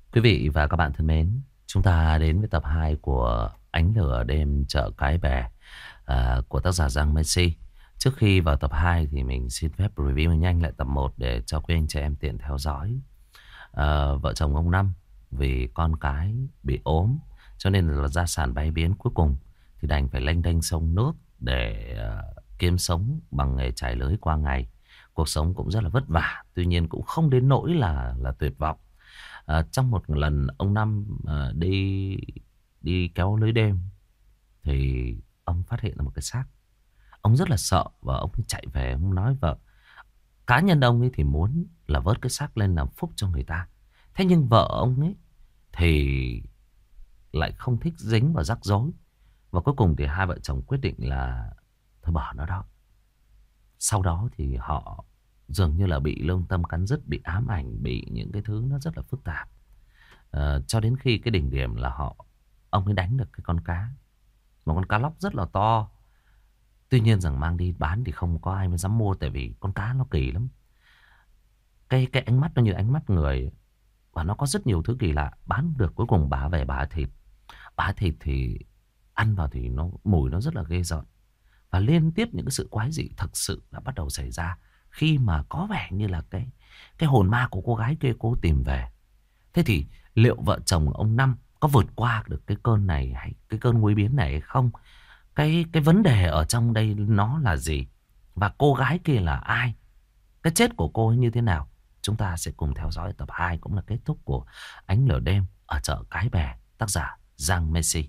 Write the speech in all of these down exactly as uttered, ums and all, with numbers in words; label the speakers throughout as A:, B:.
A: Quý vị và các bạn thân mến, chúng ta đến với tập hai của Ánh lửa đêm chợ Cái Bè à, của tác giả Giang Messi. Trước khi vào tập hai thì mình xin phép review nhanh lại tập một để cho quý anh chị em tiện theo dõi. À, vợ chồng ông Năm vì con cái bị ốm cho nên là gia sản bay biến, cuối cùng thì đành phải lênh đênh sông nước để uh, kiếm sống bằng nghề chài lưới qua ngày. Cuộc sống cũng rất là vất vả, tuy nhiên cũng không đến nỗi là là tuyệt vọng. À, trong một lần ông Năm à, đi đi kéo lưới đêm thì ông phát hiện ra một cái xác. Ông rất là sợ và ông chạy về, ông nói vợ. Cá nhân ông ấy thì muốn là vớt cái xác lên làm phúc cho người ta. Thế nhưng vợ ông ấy thì lại không thích dính vào rắc rối. Và cuối cùng thì hai vợ chồng quyết định là thôi bỏ nó đó. Sau đó thì họ dường như là bị lương tâm cắn rứt, bị ám ảnh, bị những cái thứ nó rất là phức tạp. Ờ, cho đến khi cái đỉnh điểm là họ ông ấy đánh được cái con cá, một con cá lóc rất là to. Tuy nhiên rằng mang đi bán thì không có ai mới dám mua, tại vì con cá nó kỳ lắm. Cái cái ánh mắt nó như ánh mắt người, và nó có rất nhiều thứ kỳ lạ. Bán được, cuối cùng bà về bà thịt. Bà thịt thì ăn vào thì nó mùi nó rất là ghê rợn. Và liên tiếp những cái sự quái dị thực sự đã bắt đầu xảy ra khi mà có vẻ như là cái cái hồn ma của cô gái kia cô tìm về. Thế thì liệu vợ chồng ông Năm có vượt qua được cái cơn này hay cái cơn nguy biến này hay không? Cái cái vấn đề ở trong đây nó là gì? Và cô gái kia là ai? Cái chết của cô ấy như thế nào? Chúng ta sẽ cùng theo dõi tập hai, cũng là kết thúc của Ánh lửa đêm ở chợ Cái Bè, tác giả Giang Messi.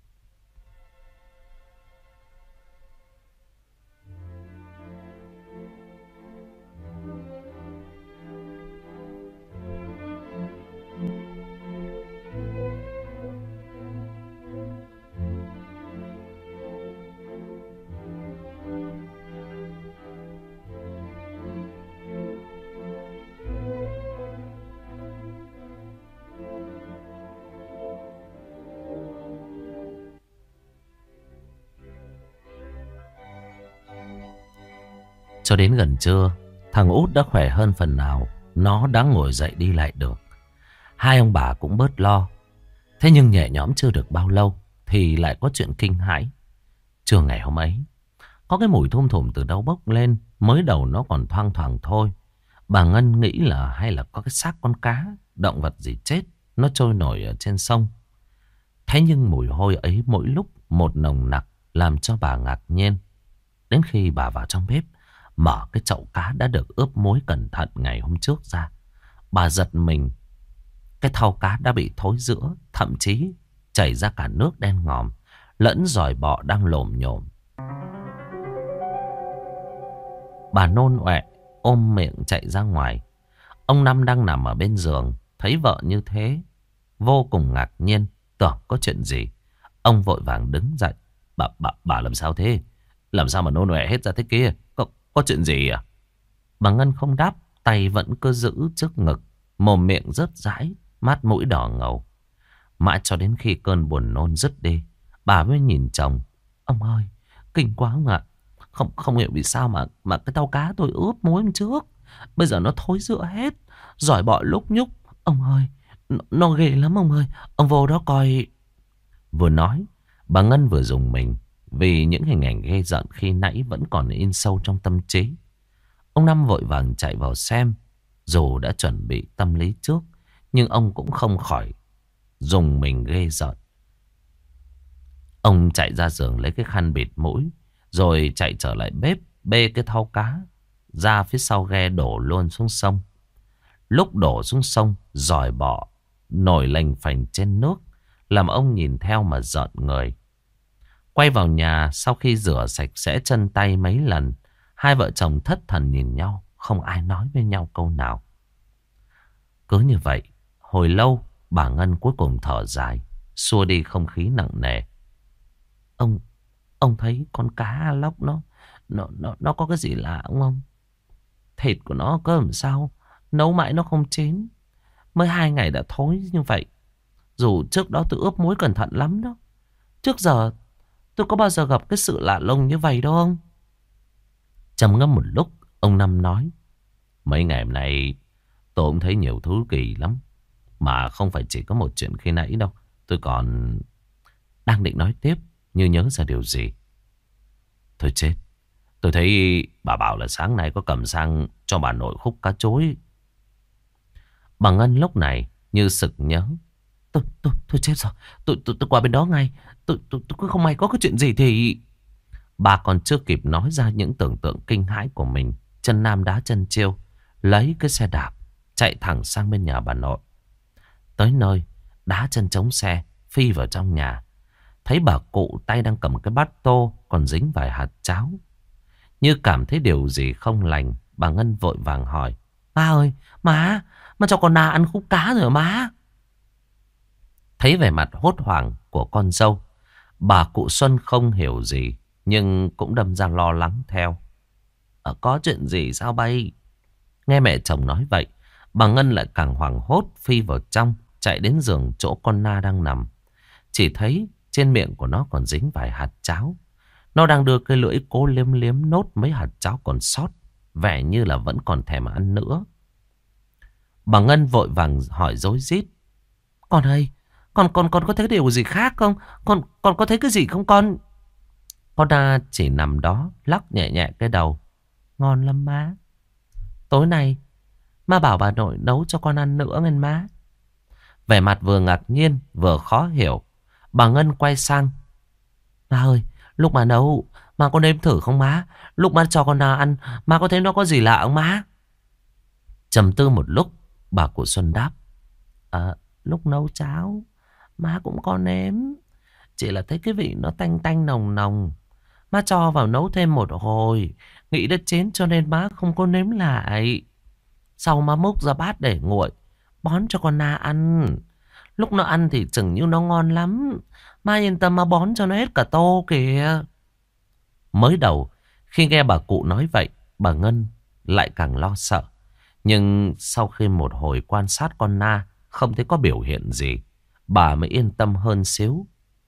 A: Cho đến gần trưa, thằng Út đã khỏe hơn phần nào. Nó đã ngồi dậy đi lại được. Hai ông bà cũng bớt lo. Thế nhưng nhẹ nhõm chưa được bao lâu thì lại có chuyện kinh hãi. Trưa ngày hôm ấy, có cái mùi thum thủm từ đâu bốc lên. Mới đầu nó còn thoang thoảng thôi. Bà Ngân nghĩ là hay là có cái xác con cá, động vật gì chết, nó trôi nổi ở trên sông. Thế nhưng mùi hôi ấy mỗi lúc một nồng nặc, làm cho bà ngạc nhiên. Đến khi bà vào trong bếp, mở cái chậu cá đã được ướp muối cẩn thận ngày hôm trước ra, bà giật mình. Cái thau cá đã bị thối rữa, thậm chí chảy ra cả nước đen ngòm, lẫn giòi bọ đang lồm nhồm. Bà nôn ọe ôm miệng chạy ra ngoài. Ông Năm đang nằm ở bên giường, thấy vợ như thế, vô cùng ngạc nhiên, tưởng có chuyện gì. Ông vội vàng đứng dậy. Bà, bà, bà làm sao thế? Làm sao mà nôn ọe hết ra thế kia? Có, có chuyện gì à? Bà Ngân không đáp, tay vẫn cứ giữ trước ngực, mồm miệng rớt rãi, mắt mũi đỏ ngầu. Mãi cho đến khi cơn buồn nôn dứt đi, bà mới nhìn chồng. Ông ơi, kinh quá ông ạ. Không không hiểu vì sao mà mà cái tàu cá tôi ướp muối hôm trước, bây giờ nó thối rữa hết, giỏi bọ lúc nhúc. Ông ơi, nó, nó ghê lắm ông ơi. Ông vô đó coi. Vừa nói, bà Ngân vừa dùng mình, vì những hình ảnh ghê rợn khi nãy vẫn còn in sâu trong tâm trí. Ông Năm vội vàng chạy vào xem. Dù đã chuẩn bị tâm lý trước, nhưng ông cũng không khỏi dùng mình ghê rợn. Ông chạy ra giường lấy cái khăn bịt mũi, rồi chạy trở lại bếp, bê cái thau cá ra phía sau ghe đổ luôn xuống sông. Lúc đổ xuống sông, giòi bọ nổi lềnh phềnh trên nước, làm ông nhìn theo mà rợn người. Quay vào nhà, sau khi rửa sạch sẽ chân tay mấy lần, hai vợ chồng thất thần nhìn nhau, không ai nói với nhau câu nào. Cứ như vậy, hồi lâu, bà Ngân cuối cùng thở dài, xua đi không khí nặng nề. Ông, ông thấy con cá lóc nó, nó, nó, nó có cái gì lạ không ông? Thịt của nó cơ làm sao? Nấu mãi nó không chín. Mới hai ngày đã thối như vậy. Dù trước đó tôi ướp muối cẩn thận lắm đó. Trước giờ tôi có bao giờ gặp cái sự lạ lùng như vậy đâu ông? Trầm ngâm một lúc, ông Năm nói. Mấy ngày hôm nay tôi cũng thấy nhiều thứ kỳ lắm. Mà không phải chỉ có một chuyện khi nãy đâu. Tôi còn đang định nói tiếp, như nhớ ra điều gì. Thôi chết. Tôi thấy bà bảo là sáng nay có cầm sang cho bà nội khúc cá chối. Bà Ngân lúc này như sực nhớ. Tôi, tôi, tôi chết rồi. Tôi, tôi, tôi qua bên đó ngay. Tôi, tôi, tôi không may có cái chuyện gì thì... Bà còn chưa kịp nói ra những tưởng tượng kinh hãi của mình. Chân nam đá chân chiêu, lấy cái xe đạp, chạy thẳng sang bên nhà bà nội. Tới nơi, đá chân chống xe, phi vào trong nhà. Thấy bà cụ tay đang cầm cái bát tô, còn dính vài hạt cháo. Như cảm thấy điều gì không lành, bà Ngân vội vàng hỏi. Má ơi, má, má cho con Na ăn khúc cá rồi má. Thấy vẻ mặt hốt hoảng của con dâu, bà cụ Xuân không hiểu gì, nhưng cũng đâm ra lo lắng theo. Ờ, có chuyện gì sao bay? Nghe mẹ chồng nói vậy, bà Ngân lại càng hoảng hốt phi vào trong, chạy đến giường chỗ con Na đang nằm. Chỉ thấy trên miệng của nó còn dính vài hạt cháo. Nó đang đưa cái lưỡi cố liếm liếm nốt mấy hạt cháo còn sót, vẻ như là vẫn còn thèm ăn nữa. Bà Ngân vội vàng hỏi rối rít. Con ơi, con con con có thấy điều gì khác không? Con con có thấy cái gì không con? Con Na chỉ nằm đó lắc nhẹ nhẹ cái đầu. Ngon lắm má. Tối nay má bảo bà nội nấu cho con ăn nữa nghe má. Vẻ mặt vừa ngạc nhiên vừa khó hiểu, bà Ngân quay sang. Má ơi, lúc mà nấu má có nếm thử không má? Lúc má cho con Na ăn, má có thấy nó có gì lạ không má? Trầm tư một lúc, bà cụ Xuân đáp. À, lúc nấu cháo má cũng có nếm, chỉ là thấy cái vị nó tanh tanh nồng nồng. Má cho vào nấu thêm một hồi, nghĩ đã chín cho nên má không có nếm lại. Sau má múc ra bát để nguội, bón cho con Na ăn. Lúc nó ăn thì chừng như nó ngon lắm. Má yên tâm má bón cho nó hết cả tô kìa. Mới đầu khi nghe bà cụ nói vậy, bà Ngân lại càng lo sợ. Nhưng sau khi một hồi quan sát con Na không thấy có biểu hiện gì, bà mới yên tâm hơn xíu.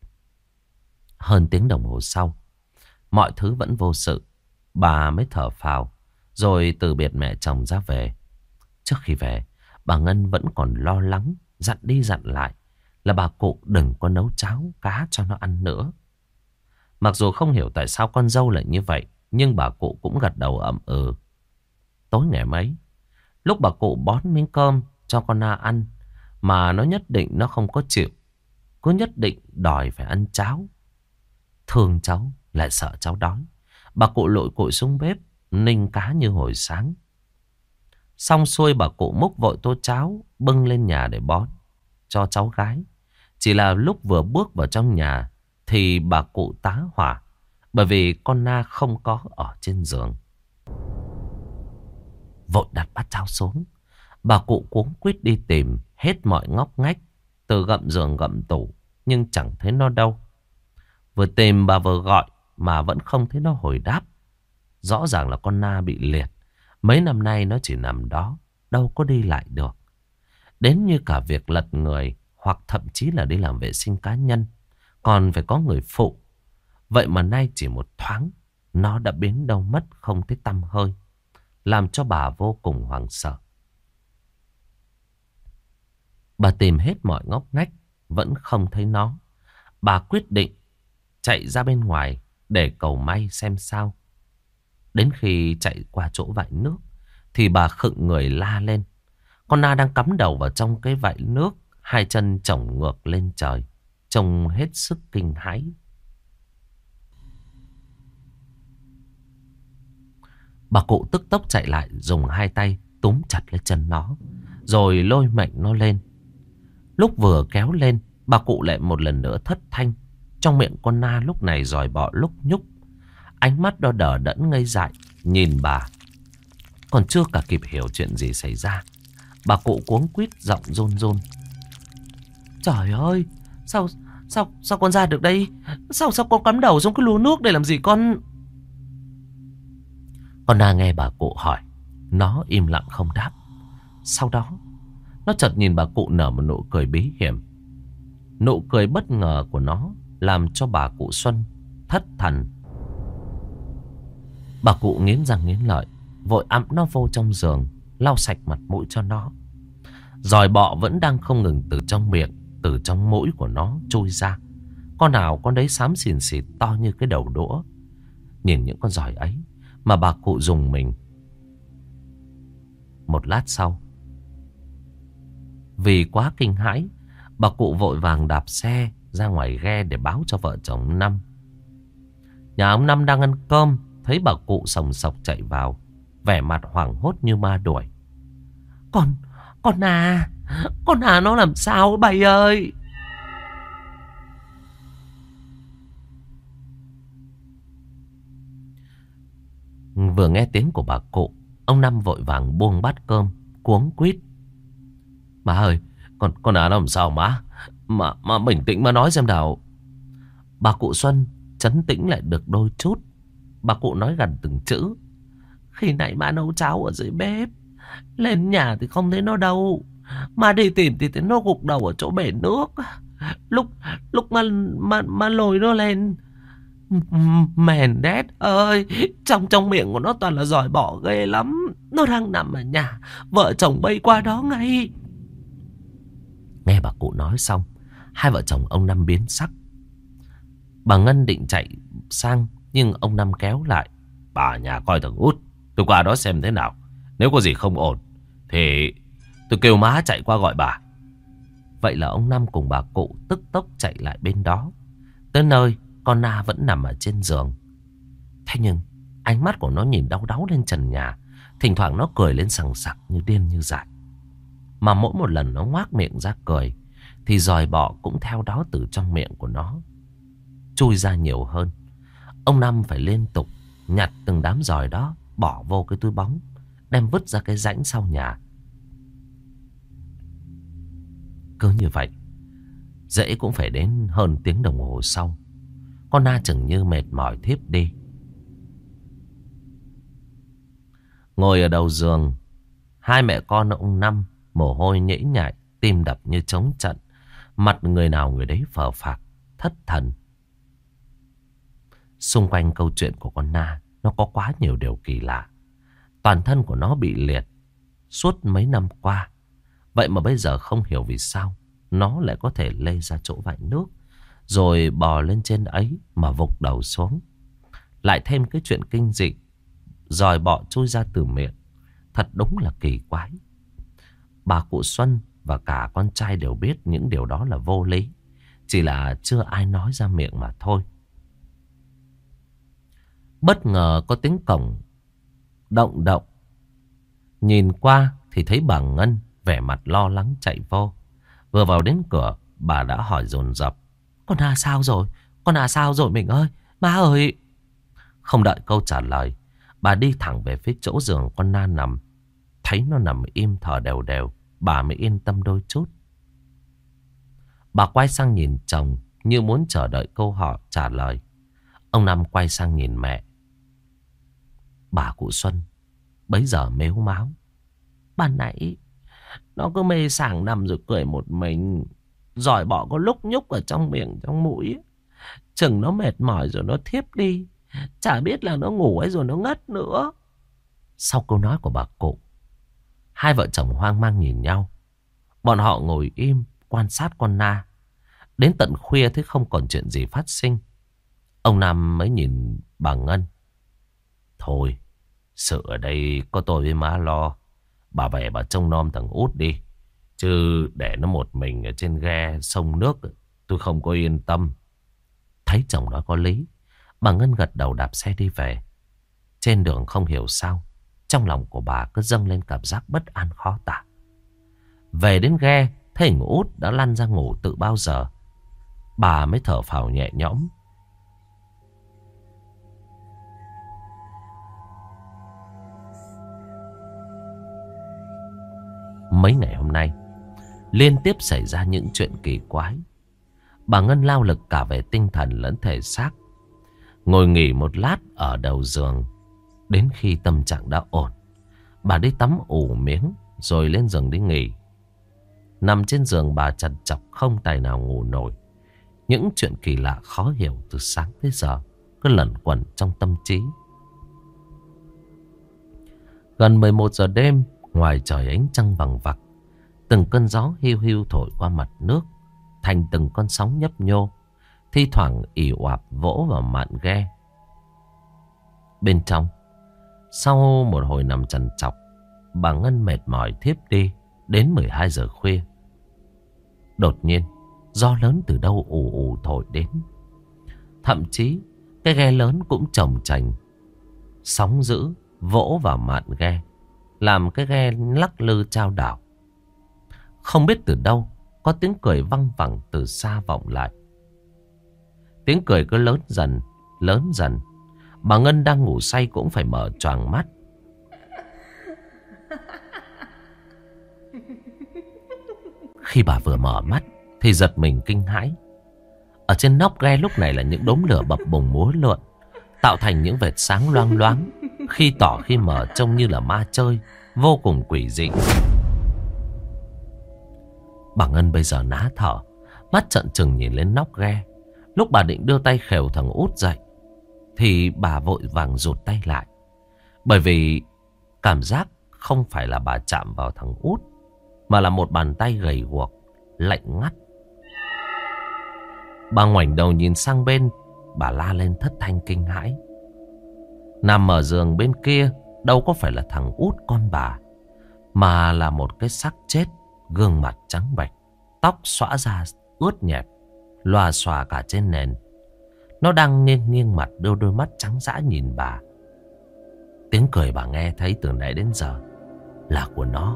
A: Hơn tiếng đồng hồ sau, mọi thứ vẫn vô sự. Bà mới thở phào, rồi từ biệt mẹ chồng ra về. Trước khi về, bà Ngân vẫn còn lo lắng, dặn đi dặn lại là bà cụ đừng có nấu cháo cá cho nó ăn nữa. Mặc dù không hiểu tại sao con dâu lại như vậy, nhưng bà cụ cũng gật đầu ậm ừ. Tối ngày mấy, lúc bà cụ bón miếng cơm cho con Na ăn, mà nó nhất định nó không có chịu, cứ nhất định đòi phải ăn cháo. Thương cháu lại sợ cháu đói, bà cụ lội cội xuống bếp ninh cá như hồi sáng. Xong xuôi bà cụ múc vội tô cháo bưng lên nhà để bón cho cháu gái. Chỉ là lúc vừa bước vào trong nhà thì bà cụ tá hỏa, bởi vì con Na không có ở trên giường. Vội đặt bát cháo xuống, bà cụ cuống quýt đi tìm hết mọi ngóc ngách, từ gậm giường gậm tủ, nhưng chẳng thấy nó đâu. Vừa tìm bà vừa gọi mà vẫn không thấy nó hồi đáp. Rõ ràng là con Na bị liệt. Mấy năm nay nó chỉ nằm đó, đâu có đi lại được. Đến như cả việc lật người, hoặc thậm chí là đi làm vệ sinh cá nhân, còn phải có người phụ. Vậy mà nay chỉ một thoáng, nó đã biến đâu mất không thấy tăm hơi, làm cho bà vô cùng hoảng sợ. Bà tìm hết mọi ngóc ngách, vẫn không thấy nó. Bà quyết định chạy ra bên ngoài để cầu may xem sao. Đến khi chạy qua chỗ vại nước thì bà khựng người la lên. Con Na đang cắm đầu vào trong cái vại nước, hai chân chổng ngược lên trời, trông hết sức kinh hãi. Bà cụ tức tốc chạy lại, dùng hai tay túm chặt lấy chân nó, rồi lôi mạnh nó lên. Lúc vừa kéo lên, bà cụ lại một lần nữa thất thanh. Trong miệng con Na lúc này giòi bọ lúc nhúc, ánh mắt đo đờ đẫn ngây dại nhìn bà. Còn chưa cả kịp hiểu chuyện gì xảy ra, bà cụ cuống quýt giọng run run. Trời ơi, sao sao sao con ra được đây? Sao sao con cắm đầu xuống cái lú nước để làm gì con? Con Na nghe bà cụ hỏi, nó im lặng không đáp. Sau đó nó chợt nhìn bà cụ nở một nụ cười bí hiểm. Nụ cười bất ngờ của nó làm cho bà cụ Xuân thất thần. Bà cụ nghiến răng nghiến lợi, vội ẵm nó vô trong giường, lau sạch mặt mũi cho nó. Giòi bọ vẫn đang không ngừng từ trong miệng, từ trong mũi của nó trôi ra. Con nào con đấy xám xìn xịt to như cái đầu đũa. Nhìn những con giòi ấy mà bà cụ rùng mình. Một lát sau, vì quá kinh hãi, bà cụ vội vàng đạp xe ra ngoài ghe để báo cho vợ chồng ông Năm. Nhà ông Năm đang ăn cơm, thấy bà cụ sòng sọc chạy vào, vẻ mặt hoảng hốt như ma đuổi. Con, con à, con à nó làm sao bầy ơi? Vừa nghe tiếng của bà cụ, ông Năm vội vàng buông bát cơm, cuống quýt. Má ơi, con con à nó làm sao má? Mà, mà bình tĩnh mà nói xem nào. Bà cụ Xuân trấn tĩnh lại được đôi chút. Bà cụ nói gần từng chữ. Khi nãy má nấu cháo ở dưới bếp, lên nhà thì không thấy nó đâu. Mà đi tìm thì thấy nó gục đầu ở chỗ bể nước. Lúc lúc mà, mà, mà lôi nó lên, mèn đét ơi, trong trong miệng của nó toàn là giòi bọ ghê lắm. Nó đang nằm ở nhà, vợ chồng bay qua đó ngay. Nghe bà cụ nói xong, hai vợ chồng ông Năm biến sắc. Bà Ngân định chạy sang, nhưng ông Năm kéo lại. Bà ở nhà coi thằng Út, tôi qua đó xem thế nào. Nếu có gì không ổn thì tôi kêu má chạy qua gọi bà. Vậy là ông Năm cùng bà cụ tức tốc chạy lại bên đó. Tới nơi, con Na vẫn nằm ở trên giường. Thế nhưng ánh mắt của nó nhìn đau đáu lên trần nhà. Thỉnh thoảng nó cười lên sằng sặc như điên như dại. Mà mỗi một lần nó ngoác miệng ra cười, thì giòi bọ cũng theo đó từ trong miệng của nó chui ra nhiều hơn. Ông Năm phải liên tục nhặt từng đám giòi đó, bỏ vô cái túi bóng, đem vứt ra cái rãnh sau nhà. Cứ như vậy, dễ cũng phải đến hơn tiếng đồng hồ sau, con Na chừng như mệt mỏi thiếp đi. Ngồi ở đầu giường, hai mẹ con ông Năm mồ hôi nhễ nhại, tim đập như trống trận, mặt người nào người đấy phờ phạc, thất thần. Xung quanh câu chuyện của con Na, nó có quá nhiều điều kỳ lạ. Toàn thân của nó bị liệt suốt mấy năm qua. Vậy mà bây giờ không hiểu vì sao nó lại có thể lê ra chỗ vại nước, rồi bò lên trên ấy mà vụt đầu xuống. Lại thêm cái chuyện kinh dị giòi bọ chui ra từ miệng. Thật đúng là kỳ quái. Bà cụ Xuân và cả con trai đều biết những điều đó là vô lý, chỉ là chưa ai nói ra miệng mà thôi. Bất ngờ có tiếng cổng động động. Nhìn qua thì thấy bà Ngân vẻ mặt lo lắng chạy vô. Vừa vào đến cửa, bà đã hỏi dồn dập. Con À sao rồi? Con À sao rồi mình ơi? Má ơi! Không đợi câu trả lời, bà đi thẳng về phía chỗ giường con Na nằm. Thấy nó nằm im thở đều đều, bà mới yên tâm đôi chút. Bà quay sang nhìn chồng như muốn chờ đợi câu hỏi trả lời. Ông Năm quay sang nhìn mẹ. Bà cụ Xuân bấy giờ mếu máo. Ban nãy nó cứ mê sảng nằm rồi cười một mình. Giòi bọ có lúc nhúc ở trong miệng trong mũi. Chừng nó mệt mỏi rồi nó thiếp đi. Chả biết là nó ngủ ấy rồi nó ngất nữa. Sau câu nói của bà cụ, hai vợ chồng hoang mang nhìn nhau. Bọn họ ngồi im quan sát con Na. Đến tận khuya thấy không còn chuyện gì phát sinh, ông Nam mới nhìn bà Ngân. Thôi, sự ở đây có tôi với má lo. Bà về bà trông nom thằng Út đi. Chứ để nó một mình ở trên ghe sông nước, tôi không có yên tâm. Thấy chồng nói có lý, bà Ngân gật đầu đạp xe đi về. Trên đường không hiểu sao, trong lòng của bà cứ dâng lên cảm giác bất an khó tả. Về đến ghe, thấy thằng Út đã lăn ra ngủ từ bao giờ. Bà mới thở phào nhẹ nhõm. Mấy ngày hôm nay liên tiếp xảy ra những chuyện kỳ quái. Bà Ngân lao lực cả về tinh thần lẫn thể xác. Ngồi nghỉ một lát ở đầu giường. Đến khi tâm trạng đã ổn, bà đi tắm ủ miếng rồi lên giường đi nghỉ. Nằm trên giường bà trằn trọc không tài nào ngủ nổi. Những chuyện kỳ lạ khó hiểu từ sáng tới giờ cứ lẩn quẩn trong tâm trí. Gần mười một giờ đêm, ngoài trời ánh trăng vằng vặc, Từng cơn gió hiu hiu thổi qua mặt nước, thành từng con sóng nhấp nhô, thi thoảng ì oạp vỗ vào mạn ghe. Bên trong, sau một hồi nằm trằn trọc, bà Ngân mệt mỏi thiếp đi đến mười hai giờ khuya. Đột nhiên, gió lớn từ đâu ù ù thổi đến. Thậm chí, cái ghe lớn cũng chồng chành. Sóng dữ vỗ vào mạn ghe, làm cái ghe lắc lư chao đảo. Không biết từ đâu, có tiếng cười văng vẳng từ xa vọng lại. Tiếng cười cứ lớn dần, lớn dần. Bà Ngân đang ngủ say cũng phải mở choàng mắt. Khi bà vừa mở mắt thì giật mình kinh hãi. Ở trên nóc ghe lúc này là những đốm lửa bập bùng múa lượn, tạo thành những vệt sáng loang loáng, khi tỏ khi mở, trông như là ma chơi, vô cùng quỷ dị. Bà Ngân bây giờ ná thở, mắt trợn trừng nhìn lên nóc ghe. Lúc bà định đưa tay khều thằng Út dậy thì bà vội vàng rụt tay lại. Bởi vì cảm giác không phải là bà chạm vào thằng Út, mà là một bàn tay gầy guộc, lạnh ngắt. Bà ngoảnh đầu nhìn sang bên, bà la lên thất thanh kinh hãi. Nằm ở giường bên kia đâu có phải là thằng Út con bà, mà là một cái xác chết, gương mặt trắng bệch, tóc xõa ra ướt nhẹp, lòa xòa cả trên nền. Nó đang nghiêng nghiêng mặt, đưa đôi mắt trắng dã nhìn bà. Tiếng cười bà nghe thấy từ nãy đến giờ là của nó.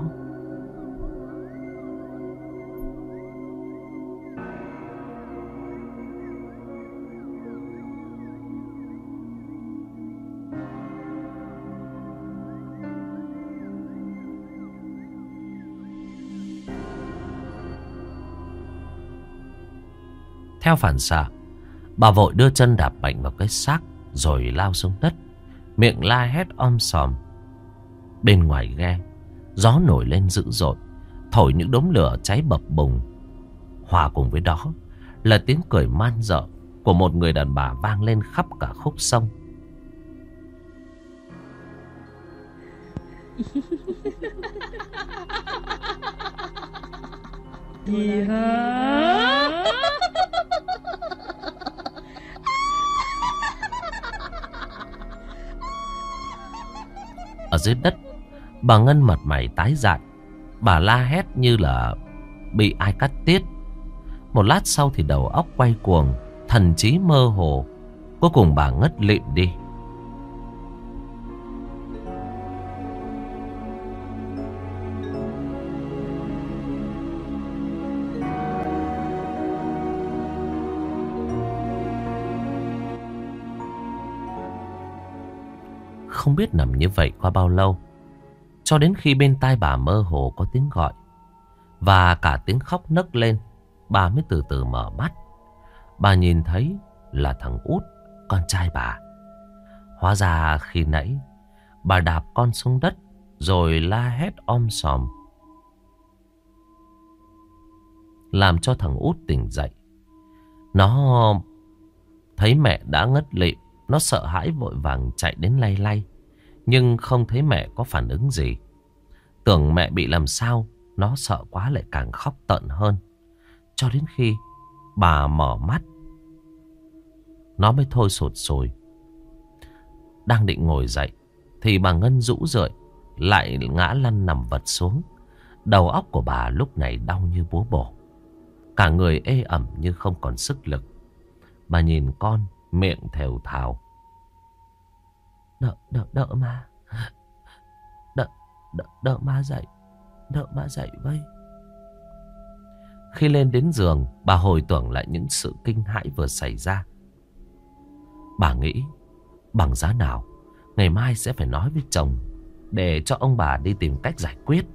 A: Theo phản xạ, bà vội đưa chân đạp mạnh vào cái xác rồi lao xuống đất, miệng la hét om sòm. Bên ngoài ghe, gió nổi lên dữ dội, thổi những đốm lửa cháy bập bùng. Hòa cùng với đó là tiếng cười man dợ của một người đàn bà vang lên khắp cả khúc sông.
B: Gì hả?
A: Ở dưới đất, bà Ngân mặt mày tái dại. Bà la hét như là bị ai cắt tiết. Một lát sau thì đầu óc quay cuồng, thần trí mơ hồ. Cuối cùng bà ngất lịm đi. Không biết nằm như vậy qua bao lâu, cho đến khi bên tai bà mơ hồ có tiếng gọi và cả tiếng khóc nấc lên, bà mới từ từ mở mắt. Bà nhìn thấy là thằng Út, con trai bà. Hóa ra khi nãy bà đạp con xuống đất rồi la hét om sòm, làm cho thằng Út tỉnh dậy. Nó thấy mẹ đã ngất lịm, nó sợ hãi vội vàng chạy đến lay lay, nhưng không thấy mẹ có phản ứng gì. Tưởng mẹ bị làm sao, nó sợ quá lại càng khóc tợn hơn. Cho đến khi bà mở mắt, nó mới thôi sụt sùi. Đang định ngồi dậy thì bà Ngân rũ rượi lại ngã lăn nằm vật xuống. Đầu óc của bà lúc này đau như búa bổ, cả người ê ẩm như không còn sức lực. Bà nhìn con, miệng thều thào: Đỡ, đỡ, đỡ ma. Đỡ, đỡ, đỡ ma dậy. Đỡ ma dậy với. Khi lên đến giường, bà hồi tưởng lại những sự kinh hãi vừa xảy ra. Bà nghĩ bằng giá nào ngày mai sẽ phải nói với chồng để cho ông bà đi tìm cách giải quyết.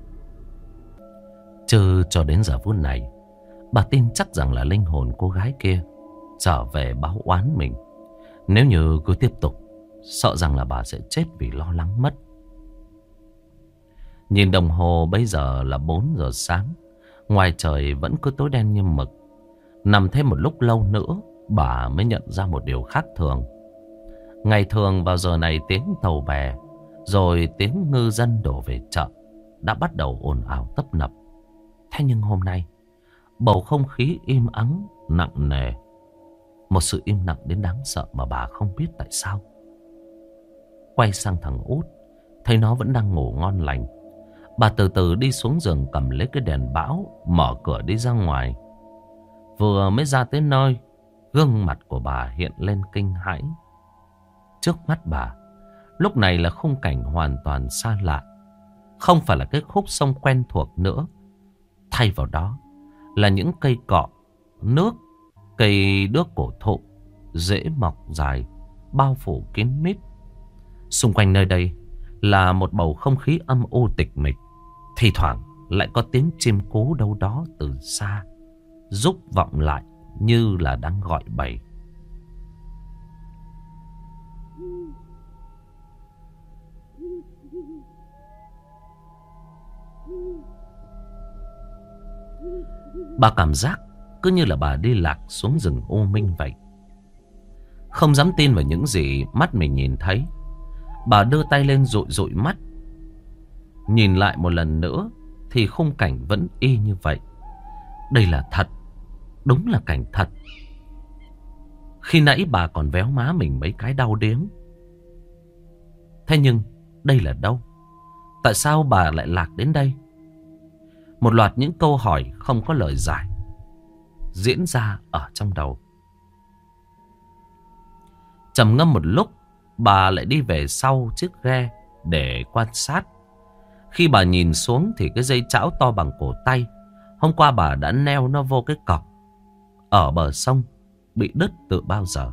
A: Chứ cho đến giờ phút này, bà tin chắc rằng là linh hồn cô gái kia trở về báo oán mình. Nếu như cứ tiếp tục, sợ rằng là bà sẽ chết vì lo lắng mất. Nhìn đồng hồ bây giờ là bốn giờ sáng. Ngoài trời vẫn cứ tối đen như mực. Nằm thêm một lúc lâu nữa, bà mới nhận ra một điều khác thường. Ngày thường vào giờ này tiếng tàu bè rồi tiếng ngư dân đổ về chợ đã bắt đầu ồn ào tấp nập. Thế nhưng hôm nay, bầu không khí im ắng, nặng nề. Một sự im lặng đến đáng sợ mà bà không biết tại sao. Quay sang thằng Út, thấy nó vẫn đang ngủ ngon lành. Bà từ từ đi xuống giường, cầm lấy cái đèn bão, mở cửa đi ra ngoài. Vừa mới ra tới nơi, gương mặt của bà hiện lên kinh hãi. Trước mắt bà, lúc này là khung cảnh hoàn toàn xa lạ. Không phải là cái khúc sông quen thuộc nữa. Thay vào đó là những cây cọ, nước, cây đước cổ thụ, rễ mọc dài, bao phủ kín mít. Xung quanh nơi đây là một bầu không khí âm u tịch mịch. Thì thoảng lại có tiếng chim cú đâu đó từ xa, rúc vọng lại như là đang gọi bầy. Bà cảm giác cứ như là bà đi lạc xuống rừng u minh vậy. Không dám tin vào những gì mắt mình nhìn thấy, bà đưa tay lên dụi dụi mắt. Nhìn lại một lần nữa thì khung cảnh vẫn y như vậy. Đây là thật, đúng là cảnh thật. Khi nãy bà còn véo má mình mấy cái đau điếng. Thế nhưng đây là đâu? Tại sao bà lại lạc đến đây? Một loạt những câu hỏi không có lời giải diễn ra ở trong đầu. Trầm ngâm một lúc, bà lại đi về sau chiếc ghe để quan sát. Khi bà nhìn xuống thì cái dây chảo to bằng cổ tay hôm qua bà đã neo nó vô cái cọc ở bờ sông bị đứt từ bao giờ.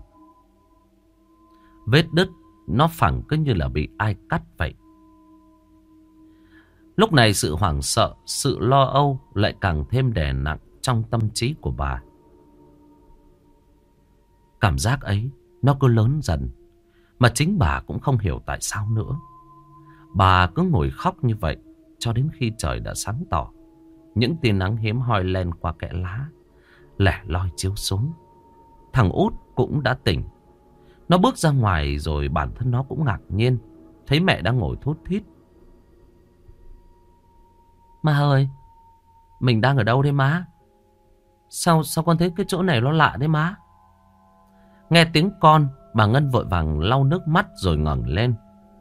A: Vết đứt nó phẳng cứ như là bị ai cắt vậy. Lúc này sự hoảng sợ, sự lo âu lại càng thêm đè nặng trong tâm trí của bà. Cảm giác ấy nó cứ lớn dần, mà chính bà cũng không hiểu tại sao nữa. Bà cứ ngồi khóc như vậy cho đến khi trời đã sáng tỏ. Những tia nắng hiếm hoi lên qua kẽ lá, lẻ loi chiếu xuống. Thằng Út cũng đã tỉnh. Nó bước ra ngoài rồi bản thân nó cũng ngạc nhiên thấy mẹ đang ngồi thút thít. Má ơi, mình đang ở đâu đấy má? Sao sao con thấy cái chỗ này nó lạ đấy má? Nghe tiếng con, bà Ngân vội vàng lau nước mắt rồi ngẩng lên.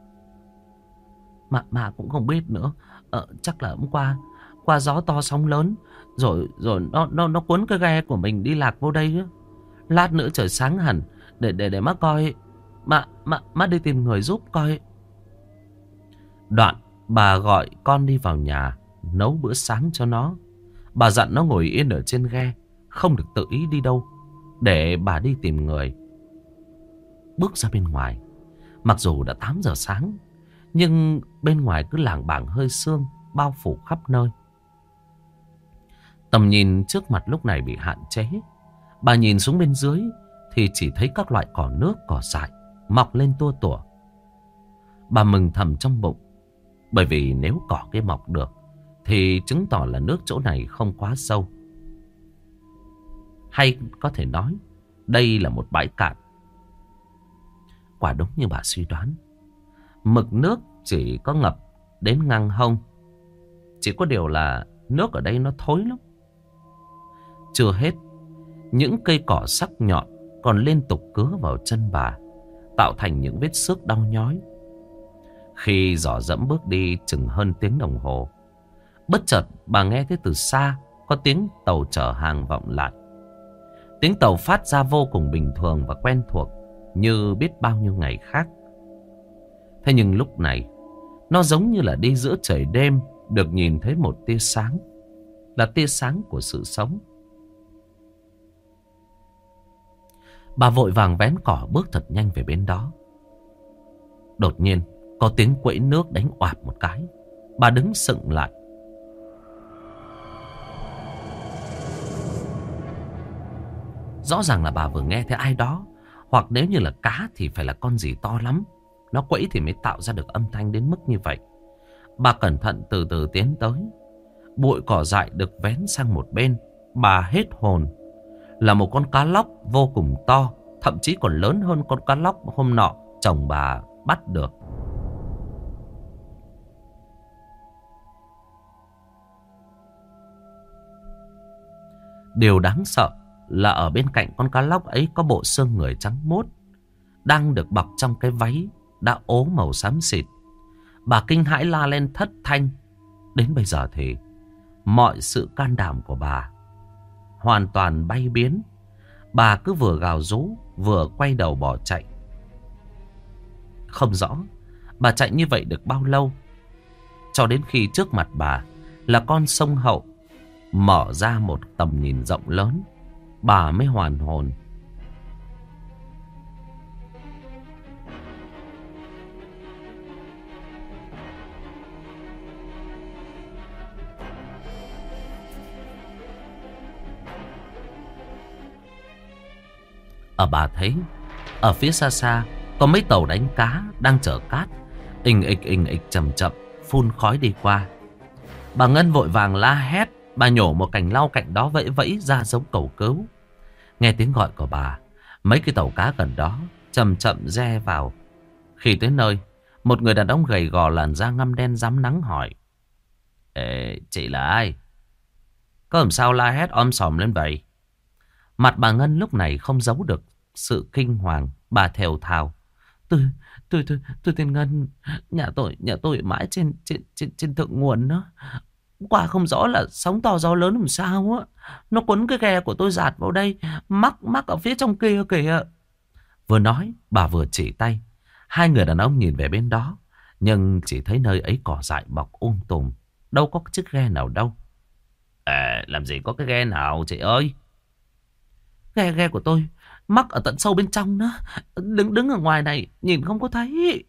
A: Mà mà cũng không biết nữa. Ờ, chắc là hôm qua qua gió to sóng lớn, rồi rồi nó nó nó cuốn cái ghe của mình đi lạc vô đây á. Lát nữa trời sáng hẳn, để để để má coi, má má má đi tìm người giúp coi. Đoạn bà gọi con đi vào nhà nấu bữa sáng cho nó. Bà dặn nó ngồi yên ở trên ghe, không được tự ý đi đâu, để bà đi tìm người. Bước ra bên ngoài, mặc dù đã tám giờ sáng, nhưng bên ngoài cứ lảng bảng hơi sương bao phủ khắp nơi. Tầm nhìn trước mặt lúc này bị hạn chế. Bà nhìn xuống bên dưới thì chỉ thấy các loại cỏ nước, cỏ dại mọc lên tua tủa. Bà mừng thầm trong bụng, bởi vì nếu cỏ kia mọc được thì chứng tỏ là nước chỗ này không quá sâu. Hay có thể nói đây là một bãi cạn. Quả đúng như bà suy đoán, mực nước chỉ có ngập đến ngang hông. Chỉ có điều là nước ở đây nó thối lắm. Chưa hết, những cây cỏ sắc nhọn còn liên tục cứa vào chân bà, tạo thành những vết xước đau nhói. Khi dò dẫm bước đi chừng hơn tiếng đồng hồ, bất chợt bà nghe thấy từ xa có tiếng tàu chở hàng vọng lại. Tiếng tàu phát ra vô cùng bình thường và quen thuộc, như biết bao nhiêu ngày khác. Thế nhưng lúc này, nó giống như là đi giữa trời đêm, được nhìn thấy một tia sáng, là tia sáng của sự sống. Bà vội vàng vén cỏ bước thật nhanh về bên đó. Đột nhiên có tiếng quẫy nước đánh oạp một cái. Bà đứng sững lại. Rõ ràng là bà vừa nghe thấy ai đó, hoặc nếu như là cá thì phải là con gì to lắm. Nó quẫy thì mới tạo ra được âm thanh đến mức như vậy. Bà cẩn thận từ từ tiến tới. Bụi cỏ dại được vén sang một bên. Bà hết hồn. Là một con cá lóc vô cùng to, thậm chí còn lớn hơn con cá lóc hôm nọ chồng bà bắt được. Điều đáng sợ là ở bên cạnh con cá lóc ấy có bộ xương người trắng muốt, đang được bọc trong cái váy đã ố màu xám xịt. Bà kinh hãi la lên thất thanh. Đến bây giờ thì mọi sự can đảm của bà hoàn toàn bay biến. Bà cứ vừa gào rú vừa quay đầu bỏ chạy. Không rõ bà chạy như vậy được bao lâu, cho đến khi trước mặt bà là con sông Hậu mở ra một tầm nhìn rộng lớn, bà mới hoàn hồn. Ở bà thấy ở phía xa xa có mấy tàu đánh cá đang chở cát, ình ịch ình ịch chậm chậm phun khói đi qua. Bà Ngân vội vàng la hét. Bà nhổ một cành lau cạnh đó vẫy vẫy ra giống cầu cứu. Nghe tiếng gọi của bà, mấy cái tàu cá gần đó chậm chậm re vào. Khi tới nơi, một người đàn ông gầy gò làn da ngăm đen rám nắng hỏi: Ê, chị là ai? Có làm sao la hét om sòm lên vậy? Mặt bà Ngân lúc này không giấu được sự kinh hoàng. Bà thều thào: Tôi, tôi, tôi, tôi tên Ngân. Nhà tôi, nhà tôi mãi trên, trên, trên, trên thượng nguồn đó. Quả không rõ là sóng to gió lớn làm sao á. Nó quấn cái ghe của tôi dạt vào đây, mắc mắc ở phía trong kia kìa. Vừa nói bà vừa chỉ tay. Hai người đàn ông nhìn về bên đó, nhưng chỉ thấy nơi ấy cỏ dại mọc um tùm, đâu có chiếc ghe nào đâu. À, làm gì có cái ghe nào chị ơi? Ghe ghe của tôi mắc ở tận sâu bên trong đó. Đứng đứng ở ngoài này nhìn không có thấy.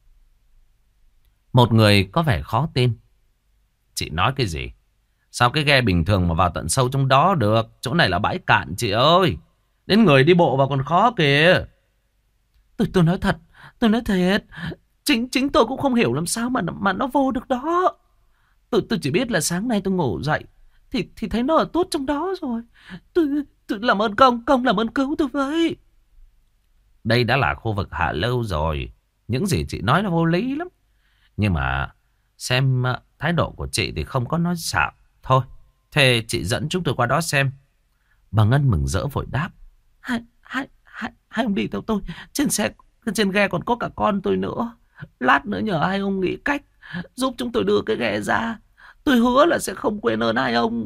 A: Một người có vẻ khó tin: Chị nói cái gì? Sao cái ghe bình thường mà vào tận sâu trong đó được? Chỗ này là bãi cạn chị ơi. Đến người đi bộ vào còn khó kìa. Tôi tôi nói thật, tôi nói thiệt. Chính chính tôi cũng không hiểu làm sao mà mà nó vô được đó. Tôi tôi chỉ biết là sáng nay tôi ngủ dậy thì thì thấy nó ở tuốt trong đó rồi. Tôi tôi làm ơn công, công làm ơn cứu tôi với. Đây đã là khu vực hạ lưu rồi. Những gì chị nói là vô lý lắm. Nhưng mà xem thái độ của chị thì không có nói xạo. Thôi, thế chị dẫn chúng tôi qua đó xem. Bà Ngân mừng rỡ vội đáp: Hai, hai, hai, hai ông đi theo tôi. Trên xe, trên ghe còn có cả con tôi nữa. Lát nữa nhờ hai ông nghĩ cách giúp chúng tôi đưa cái ghe ra. Tôi hứa là sẽ không quên ơn hai ông.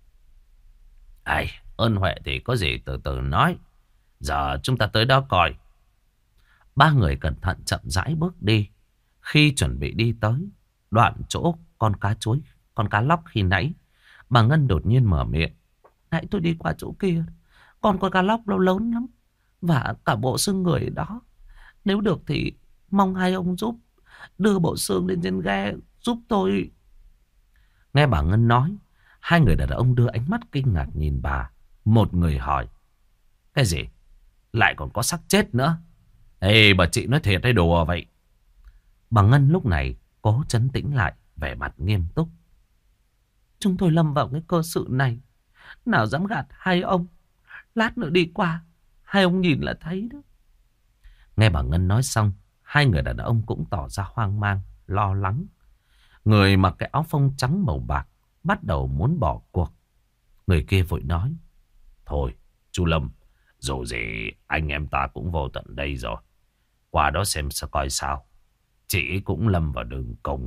A: Ai, ơn huệ thì có gì từ từ nói. Giờ chúng ta tới đó coi. Ba người cẩn thận chậm rãi bước đi. Khi chuẩn bị đi tới đoạn chỗ con cá chuối, con cá lóc khi nãy, bà Ngân đột nhiên mở miệng: Nãy tôi đi qua chỗ kia, con con cá lóc nó lớn lắm, và cả bộ xương người đó. Nếu được thì mong hai ông giúp đưa bộ xương lên trên ghe giúp tôi. Nghe bà Ngân nói, hai người đàn ông đưa ánh mắt kinh ngạc nhìn bà. Một người hỏi: Cái gì? Lại còn có xác chết nữa? Ê, bà chị nói thiệt hay đùa vậy? Bà Ngân lúc này cố trấn tĩnh lại, vẻ mặt nghiêm túc: Chúng tôi lâm vào cái cơ sự này, nào dám gạt hai ông. Lát nữa đi qua, hai ông nhìn là thấy đó. Nghe bà Ngân nói xong, hai người đàn ông cũng tỏ ra hoang mang, lo lắng. Người mặc cái áo phông trắng màu bạc bắt đầu muốn bỏ cuộc. Người kia vội nói: Thôi, chú Lâm, dù gì anh em ta cũng vô tận đây rồi. Qua đó xem sao coi sao. Chị cũng lâm vào đường cùng.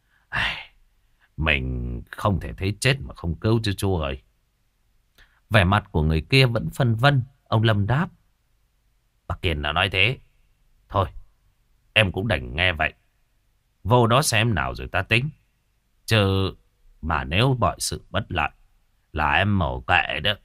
A: Mình không thể thấy chết mà không cứu chứ chú ơi. Vẻ mặt của người kia vẫn phân vân. Ông Lâm đáp: Bà Kiền nào nói thế? Thôi, em cũng đành nghe vậy. Vô đó xem nào rồi ta tính. Chứ mà nếu mọi sự bất lợi là em mổ kệ đó.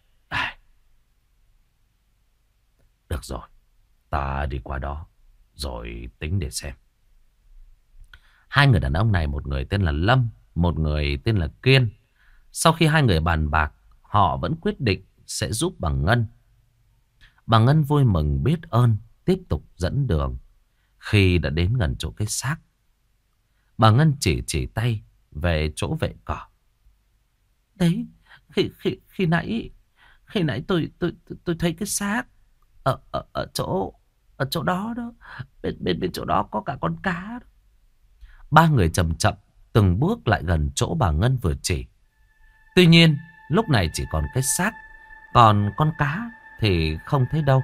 A: Được rồi, ta đi qua đó rồi tính để xem. Hai người đàn ông này, một người tên là Lâm, một người tên là Kiên. Sau khi hai người bàn bạc, họ vẫn quyết định sẽ giúp bà Ngân. Bà Ngân vui mừng biết ơn, tiếp tục dẫn đường. Khi đã đến gần chỗ cái xác, bà Ngân chỉ chỉ tay về chỗ vệ cỏ. Đấy, khi khi khi nãy khi nãy tôi tôi tôi, tôi thấy cái xác ở ở ở chỗ ở chỗ đó đó, bên bên bên chỗ đó có cả con cá đó. Ba người chậm chậm từng bước lại gần chỗ bà Ngân vừa chỉ. Tuy nhiên lúc này chỉ còn cái xác Còn con cá thì không thấy đâu.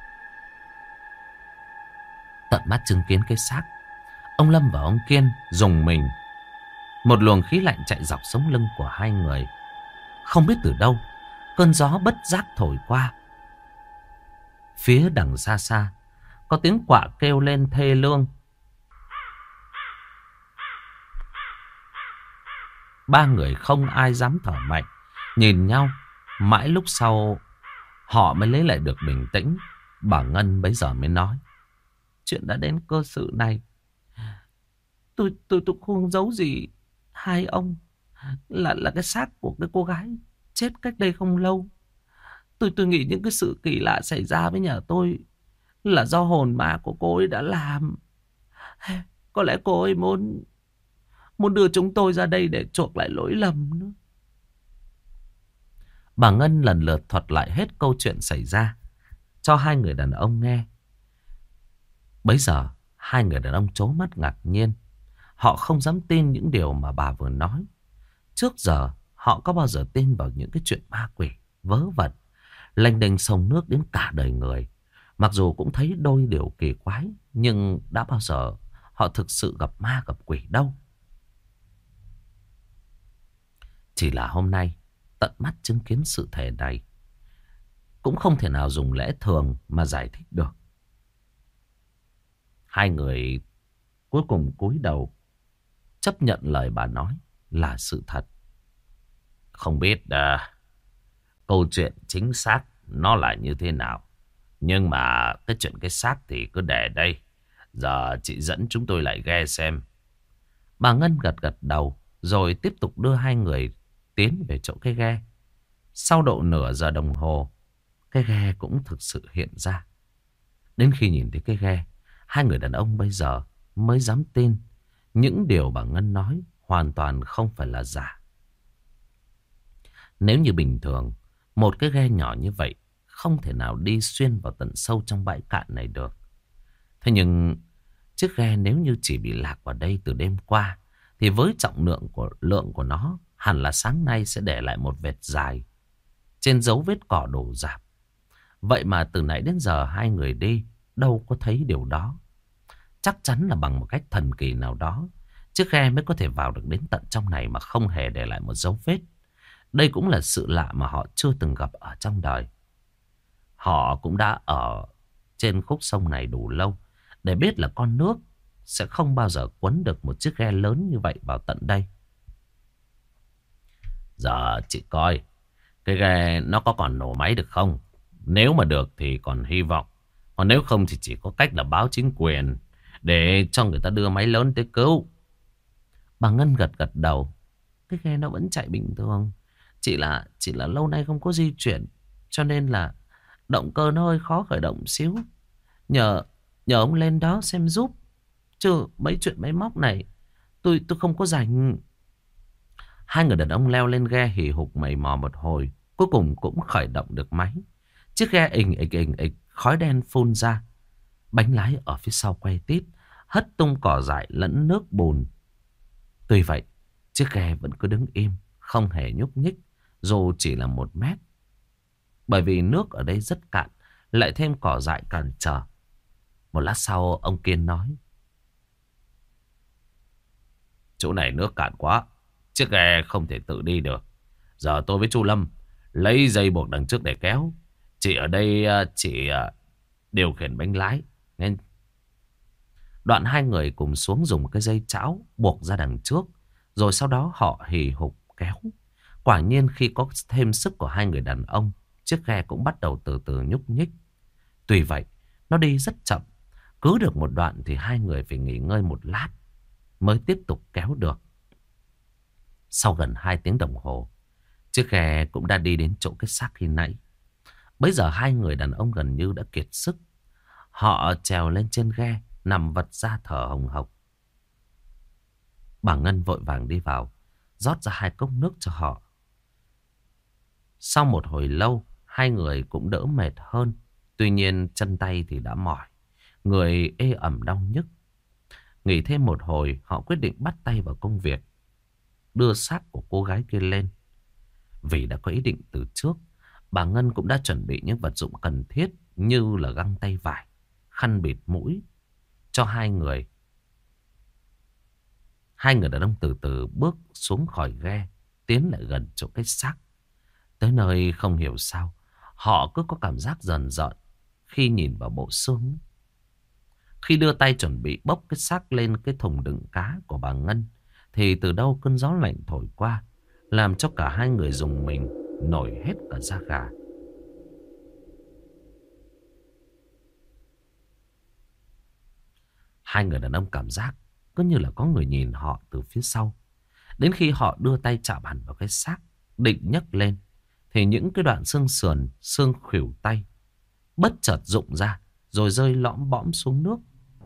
A: Tận mắt chứng kiến cái xác, ông Lâm và ông Kiên rùng mình. Một luồng khí lạnh chạy dọc sống lưng của hai người. Không biết từ đâu, cơn gió bất giác thổi qua. Phía đằng xa xa, có tiếng quạ kêu lên thê lương. Ba người không ai dám thở mạnh, nhìn nhau. Mãi lúc sau, họ mới lấy lại được bình tĩnh. Bà Ngân bấy giờ mới nói: chuyện đã đến cơ sự này, tôi tôi tôi không giấu gì hai ông, là là cái xác của cái cô gái chết cách đây không lâu. Tôi tôi nghĩ những cái sự kỳ lạ xảy ra với nhà tôi là do hồn ma của cô ấy đã làm. Có lẽ cô ấy muốn muốn đưa chúng tôi ra đây để chuộc lại lỗi lầm nữa. Bà Ngân lần lượt thuật lại hết câu chuyện xảy ra cho hai người đàn ông nghe. Bấy giờ hai người đàn ông trố mắt ngạc nhiên. Họ không dám tin những điều mà bà vừa nói. Trước giờ họ có bao giờ tin vào những cái chuyện ma quỷ vớ vẩn lênh đênh sông nước đến cả đời người. Mặc dù cũng thấy đôi điều kỳ quái, nhưng đã bao giờ họ thực sự gặp ma gặp quỷ đâu. Chỉ là hôm nay tận mắt chứng kiến sự thể này, cũng không thể nào dùng lẽ thường mà giải thích được. Hai người cuối cùng cúi đầu chấp nhận lời bà nói là sự thật. Không biết uh, câu chuyện chính xác nó là như thế nào, nhưng mà cái chuyện cái xác thì cứ để đây. Giờ chị dẫn chúng tôi lại ghe xem. Bà Ngân gật gật đầu, rồi tiếp tục đưa hai người tiến về chỗ cái ghe. Sau độ nửa giờ đồng hồ, cái ghe cũng thực sự hiện ra. Đến khi nhìn thấy cái ghe, hai người đàn ông bây giờ mới dám tin những điều bà Ngân nói hoàn toàn không phải là giả. Nếu như bình thường, một cái ghe nhỏ như vậy không thể nào đi xuyên vào tận sâu trong bãi cạn này được. Thế nhưng chiếc ghe nếu như chỉ bị lạc vào đây từ đêm qua, thì với trọng lượng của lượng của nó, hẳn là sáng nay sẽ để lại một vệt dài trên dấu vết cỏ đổ rạp. Vậy mà từ nãy đến giờ hai người đi đâu có thấy điều đó. Chắc chắn là bằng một cách thần kỳ nào đó, chiếc ghe mới có thể vào được đến tận trong này mà không hề để lại một dấu vết. Đây cũng là sự lạ mà họ chưa từng gặp ở trong đời. Họ cũng đã ở trên khúc sông này đủ lâu để biết là con nước sẽ không bao giờ quấn được một chiếc ghe lớn như vậy vào tận đây. Giờ chị coi cái ghe nó có còn nổ máy được không? Nếu mà được thì còn hy vọng. Còn nếu không thì chỉ có cách là báo chính quyền để cho người ta đưa máy lớn tới cứu. Bà Ngân gật gật đầu. Cái ghe nó vẫn chạy bình thường. Chỉ là, chỉ là lâu nay không có di chuyển, cho nên là động cơ nó hơi khó khởi động xíu. Nhờ nhờ ông lên đó xem giúp. Chứ mấy chuyện máy móc này Tôi tôi không có rảnh. Hai người đàn ông leo lên ghe hì hục mày mò một hồi, cuối cùng cũng khởi động được máy. Chiếc ghe ình ịch ình ịch, khói đen phun ra. Bánh lái ở phía sau quay tít, hất tung cỏ dại lẫn nước bùn. Tuy vậy, chiếc ghe vẫn cứ đứng im, không hề nhúc nhích, dù chỉ là một mét. Bởi vì nước ở đây rất cạn, lại thêm cỏ dại cản trở. Một lát sau, ông Kiên nói: chỗ này nước cạn quá, chiếc ghe không thể tự đi được. Giờ tôi với chú Lâm lấy dây buộc đằng trước để kéo. Chị ở đây chỉ điều khiển bánh lái. Nên đoạn hai người cùng xuống dùng một cái dây chảo buộc ra đằng trước. Rồi sau đó họ hì hục kéo. Quả nhiên khi có thêm sức của hai người đàn ông, chiếc ghe cũng bắt đầu từ từ nhúc nhích. Tuy vậy, nó đi rất chậm. Cứ được một đoạn thì hai người phải nghỉ ngơi một lát mới tiếp tục kéo được. Sau gần hai tiếng đồng hồ, chiếc ghe cũng đã đi đến chỗ cái xác khi nãy. Bây giờ hai người đàn ông gần như đã kiệt sức. Họ trèo lên trên ghe, nằm vật ra thở hồng hộc. Bà Ngân vội vàng đi vào, rót ra hai cốc nước cho họ. Sau một hồi lâu, hai người cũng đỡ mệt hơn. Tuy nhiên chân tay thì đã mỏi, người ê ẩm đau nhức. Nghỉ thêm một hồi, họ quyết định bắt tay vào công việc, đưa xác của cô gái kia lên. Vì đã có ý định từ trước, bà bà Ngân cũng đã chuẩn bị những vật dụng cần thiết như là găng tay vải, khăn bịt mũi cho hai người. Hai người đàn ông từ từ bước xuống khỏi ghe, tiến lại gần chỗ cái xác. Tới nơi không hiểu sao, họ cứ có cảm giác rờn rợn khi nhìn vào bộ xương. Khi đưa tay chuẩn bị bốc cái xác lên cái thùng đựng cá của bà Ngân, thì từ đâu cơn gió lạnh thổi qua, làm cho cả hai người rùng mình, nổi hết cả da gà. Hai người đàn ông cảm giác cứ như là có người nhìn họ từ phía sau. Đến khi họ đưa tay chạm hẳn vào cái xác, định nhấc lên, thì những cái đoạn xương sườn, xương khuỷu tay bất chợt rụng ra, rồi rơi lõm bõm xuống nước.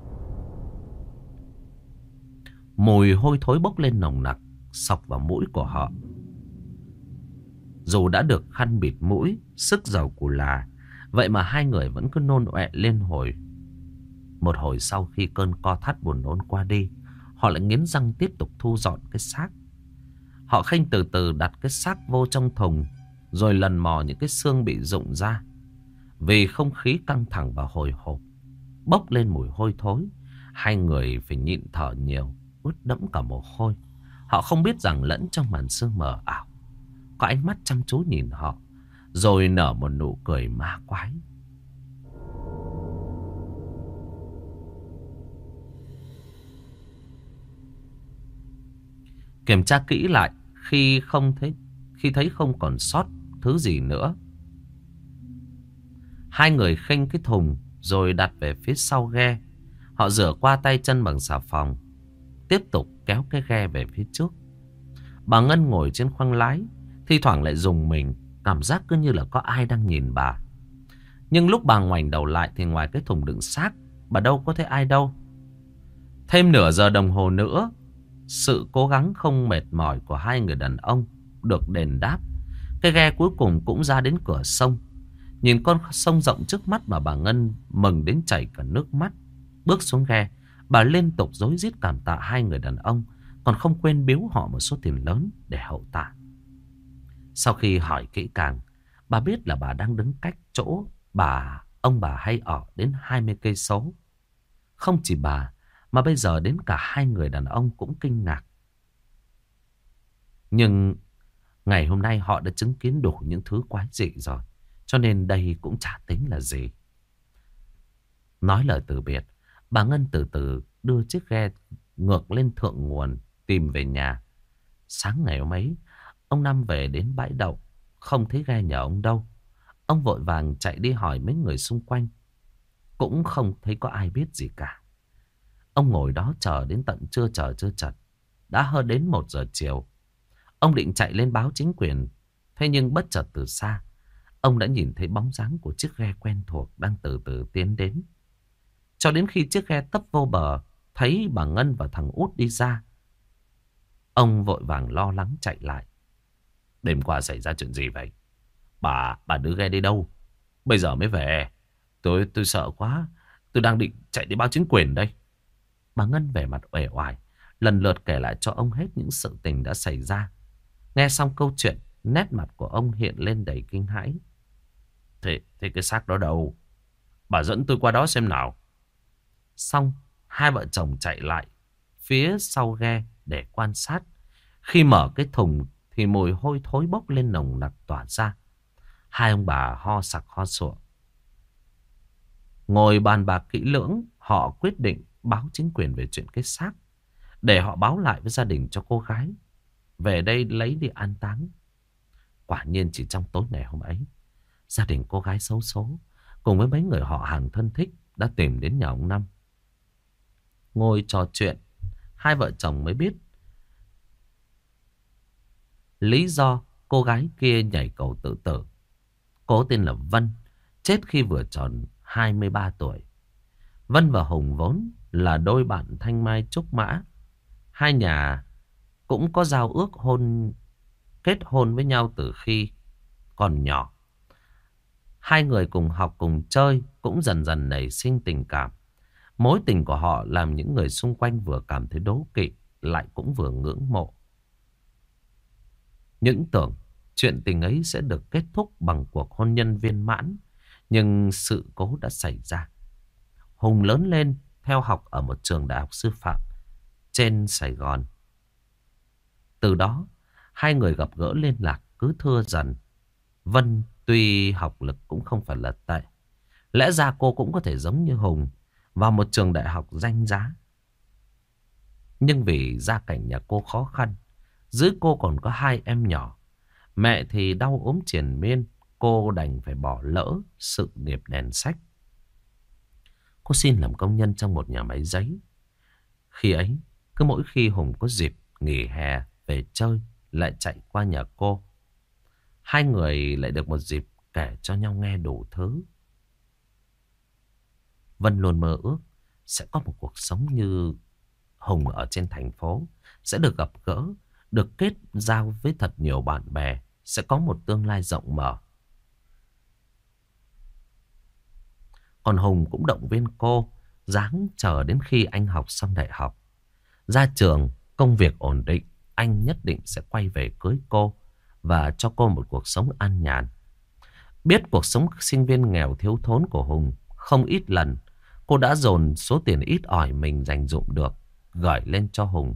A: Mùi hôi thối bốc lên nồng nặc, xộc vào mũi của họ. Dù đã được khăn bịt mũi, sức dầu cù là, vậy mà hai người vẫn cứ nôn ọe lên hồi. Một hồi sau khi cơn co thắt buồn nôn qua đi, họ lại nghiến răng tiếp tục thu dọn cái xác. Họ khênh từ từ đặt cái xác vô trong thùng, rồi lần mò những cái xương bị rụng ra. Vì không khí căng thẳng và hồi hộp, bốc lên mùi hôi thối, hai người phải nhịn thở nhiều, ướt đẫm cả mồ hôi. Họ không biết rằng lẫn trong màn sương mờ ảo, có ánh mắt chăm chú nhìn họ, rồi nở một nụ cười ma quái. Kiểm tra kỹ lại, khi không thấy khi thấy không còn sót thứ gì nữa, hai người khênh cái thùng rồi đặt về phía sau ghe. Họ rửa qua tay chân bằng xà phòng, tiếp tục kéo cái ghe về phía trước. Bà Ngân ngồi trên khoang lái, thi thoảng lại rùng mình, cảm giác cứ như là có ai đang nhìn bà. Nhưng lúc bà ngoảnh đầu lại thì ngoài cái thùng đựng xác, bà đâu có thấy ai đâu. Thêm nửa giờ đồng hồ nữa, sự cố gắng không mệt mỏi của hai người đàn ông được đền đáp. Cái ghe cuối cùng cũng ra đến cửa sông. Nhìn con sông rộng trước mắt mà bà Ngân mừng đến chảy cả nước mắt. Bước xuống ghe, bà liên tục rối rít cảm tạ hai người đàn ông, còn không quên biếu họ một số tiền lớn để hậu tạ. Sau khi hỏi kỹ càng, bà biết là bà đang đứng cách chỗ bà ông bà hay ở đến hai mươi cây số. Không chỉ bà, mà bây giờ đến cả hai người đàn ông cũng kinh ngạc. Nhưng ngày hôm nay họ đã chứng kiến đủ những thứ quái dị rồi, cho nên đây cũng chả tính là gì. Nói lời từ biệt, bà Ngân từ từ đưa chiếc ghe ngược lên thượng nguồn, tìm về nhà. Sáng ngày hôm ấy, ông Năm về đến bãi đậu, không thấy ghe nhà ông đâu. Ông vội vàng chạy đi hỏi mấy người xung quanh, cũng không thấy có ai biết gì cả. Ông ngồi đó chờ đến tận trưa chờ chưa chật, đã hơn đến một giờ chiều. Ông định chạy lên báo chính quyền, thế nhưng bất chợt từ xa, ông đã nhìn thấy bóng dáng của chiếc ghe quen thuộc đang từ từ tiến đến. Cho đến khi chiếc ghe tấp vô bờ, thấy bà Ngân và thằng Út đi ra, ông vội vàng lo lắng chạy lại. Đêm qua xảy ra chuyện gì vậy? Bà, bà đưa ghe đi đâu? Bây giờ mới về. Tôi, tôi sợ quá. Tôi đang định chạy đi báo chính quyền đây. Bà Ngân vẻ mặt uể oải, lần lượt kể lại cho ông hết những sự tình đã xảy ra. Nghe xong câu chuyện, nét mặt của ông hiện lên đầy kinh hãi. Thế, thế cái xác đó đâu? Bà dẫn tôi qua đó xem nào. Xong, hai vợ chồng chạy lại phía sau ghe để quan sát. Khi mở cái thùng thì mùi hôi thối bốc lên nồng nặc tỏa ra. Hai ông bà ho sặc ho sụa. Ngồi bàn bạc kỹ lưỡng, họ quyết định báo chính quyền về chuyện cái xác, để họ báo lại với gia đình cho cô gái về đây lấy đi an táng. Quả nhiên chỉ trong tối ngày hôm ấy, gia đình cô gái xấu số cùng với mấy người họ hàng thân thích đã tìm đến nhà ông Năm. Ngồi trò chuyện, hai vợ chồng mới biết lý do cô gái kia nhảy cầu tự tử. Cô tên là Vân, chết khi vừa tròn hai mươi ba tuổi. Vân và Hùng vốn là đôi bạn thanh mai trúc mã. Hai nhà cũng có giao ước hôn kết hôn với nhau từ khi còn nhỏ. Hai người cùng học cùng chơi, cũng dần dần nảy sinh tình cảm. Mối tình của họ làm những người xung quanh vừa cảm thấy đố kỵ, lại cũng vừa ngưỡng mộ. Những tưởng chuyện tình ấy sẽ được kết thúc bằng cuộc hôn nhân viên mãn. Nhưng sự cố đã xảy ra. Hùng lớn lên theo học ở một trường đại học sư phạm trên Sài Gòn. Từ đó, hai người gặp gỡ liên lạc cứ thưa dần. Vân tuy học lực cũng không phải là tệ. Lẽ ra cô cũng có thể giống như Hùng vào một trường đại học danh giá. Nhưng vì gia cảnh nhà cô khó khăn, dưới cô còn có hai em nhỏ. Mẹ thì đau ốm triền miên, cô đành phải bỏ lỡ sự nghiệp đèn sách. Cô xin làm công nhân trong một nhà máy giấy. Khi ấy, cứ mỗi khi Hùng có dịp nghỉ hè về chơi, lại chạy qua nhà cô. Hai người lại được một dịp kể cho nhau nghe đủ thứ. Vân luôn mơ ước sẽ có một cuộc sống như Hùng ở trên thành phố, sẽ được gặp gỡ, được kết giao với thật nhiều bạn bè, sẽ có một tương lai rộng mở. Còn Hùng cũng động viên cô ráng chờ đến khi anh học xong đại học. Ra trường, công việc ổn định, anh nhất định sẽ quay về cưới cô và cho cô một cuộc sống an nhàn. Biết cuộc sống sinh viên nghèo thiếu thốn của Hùng, không ít lần cô đã dồn số tiền ít ỏi mình dành dụm được gửi lên cho Hùng.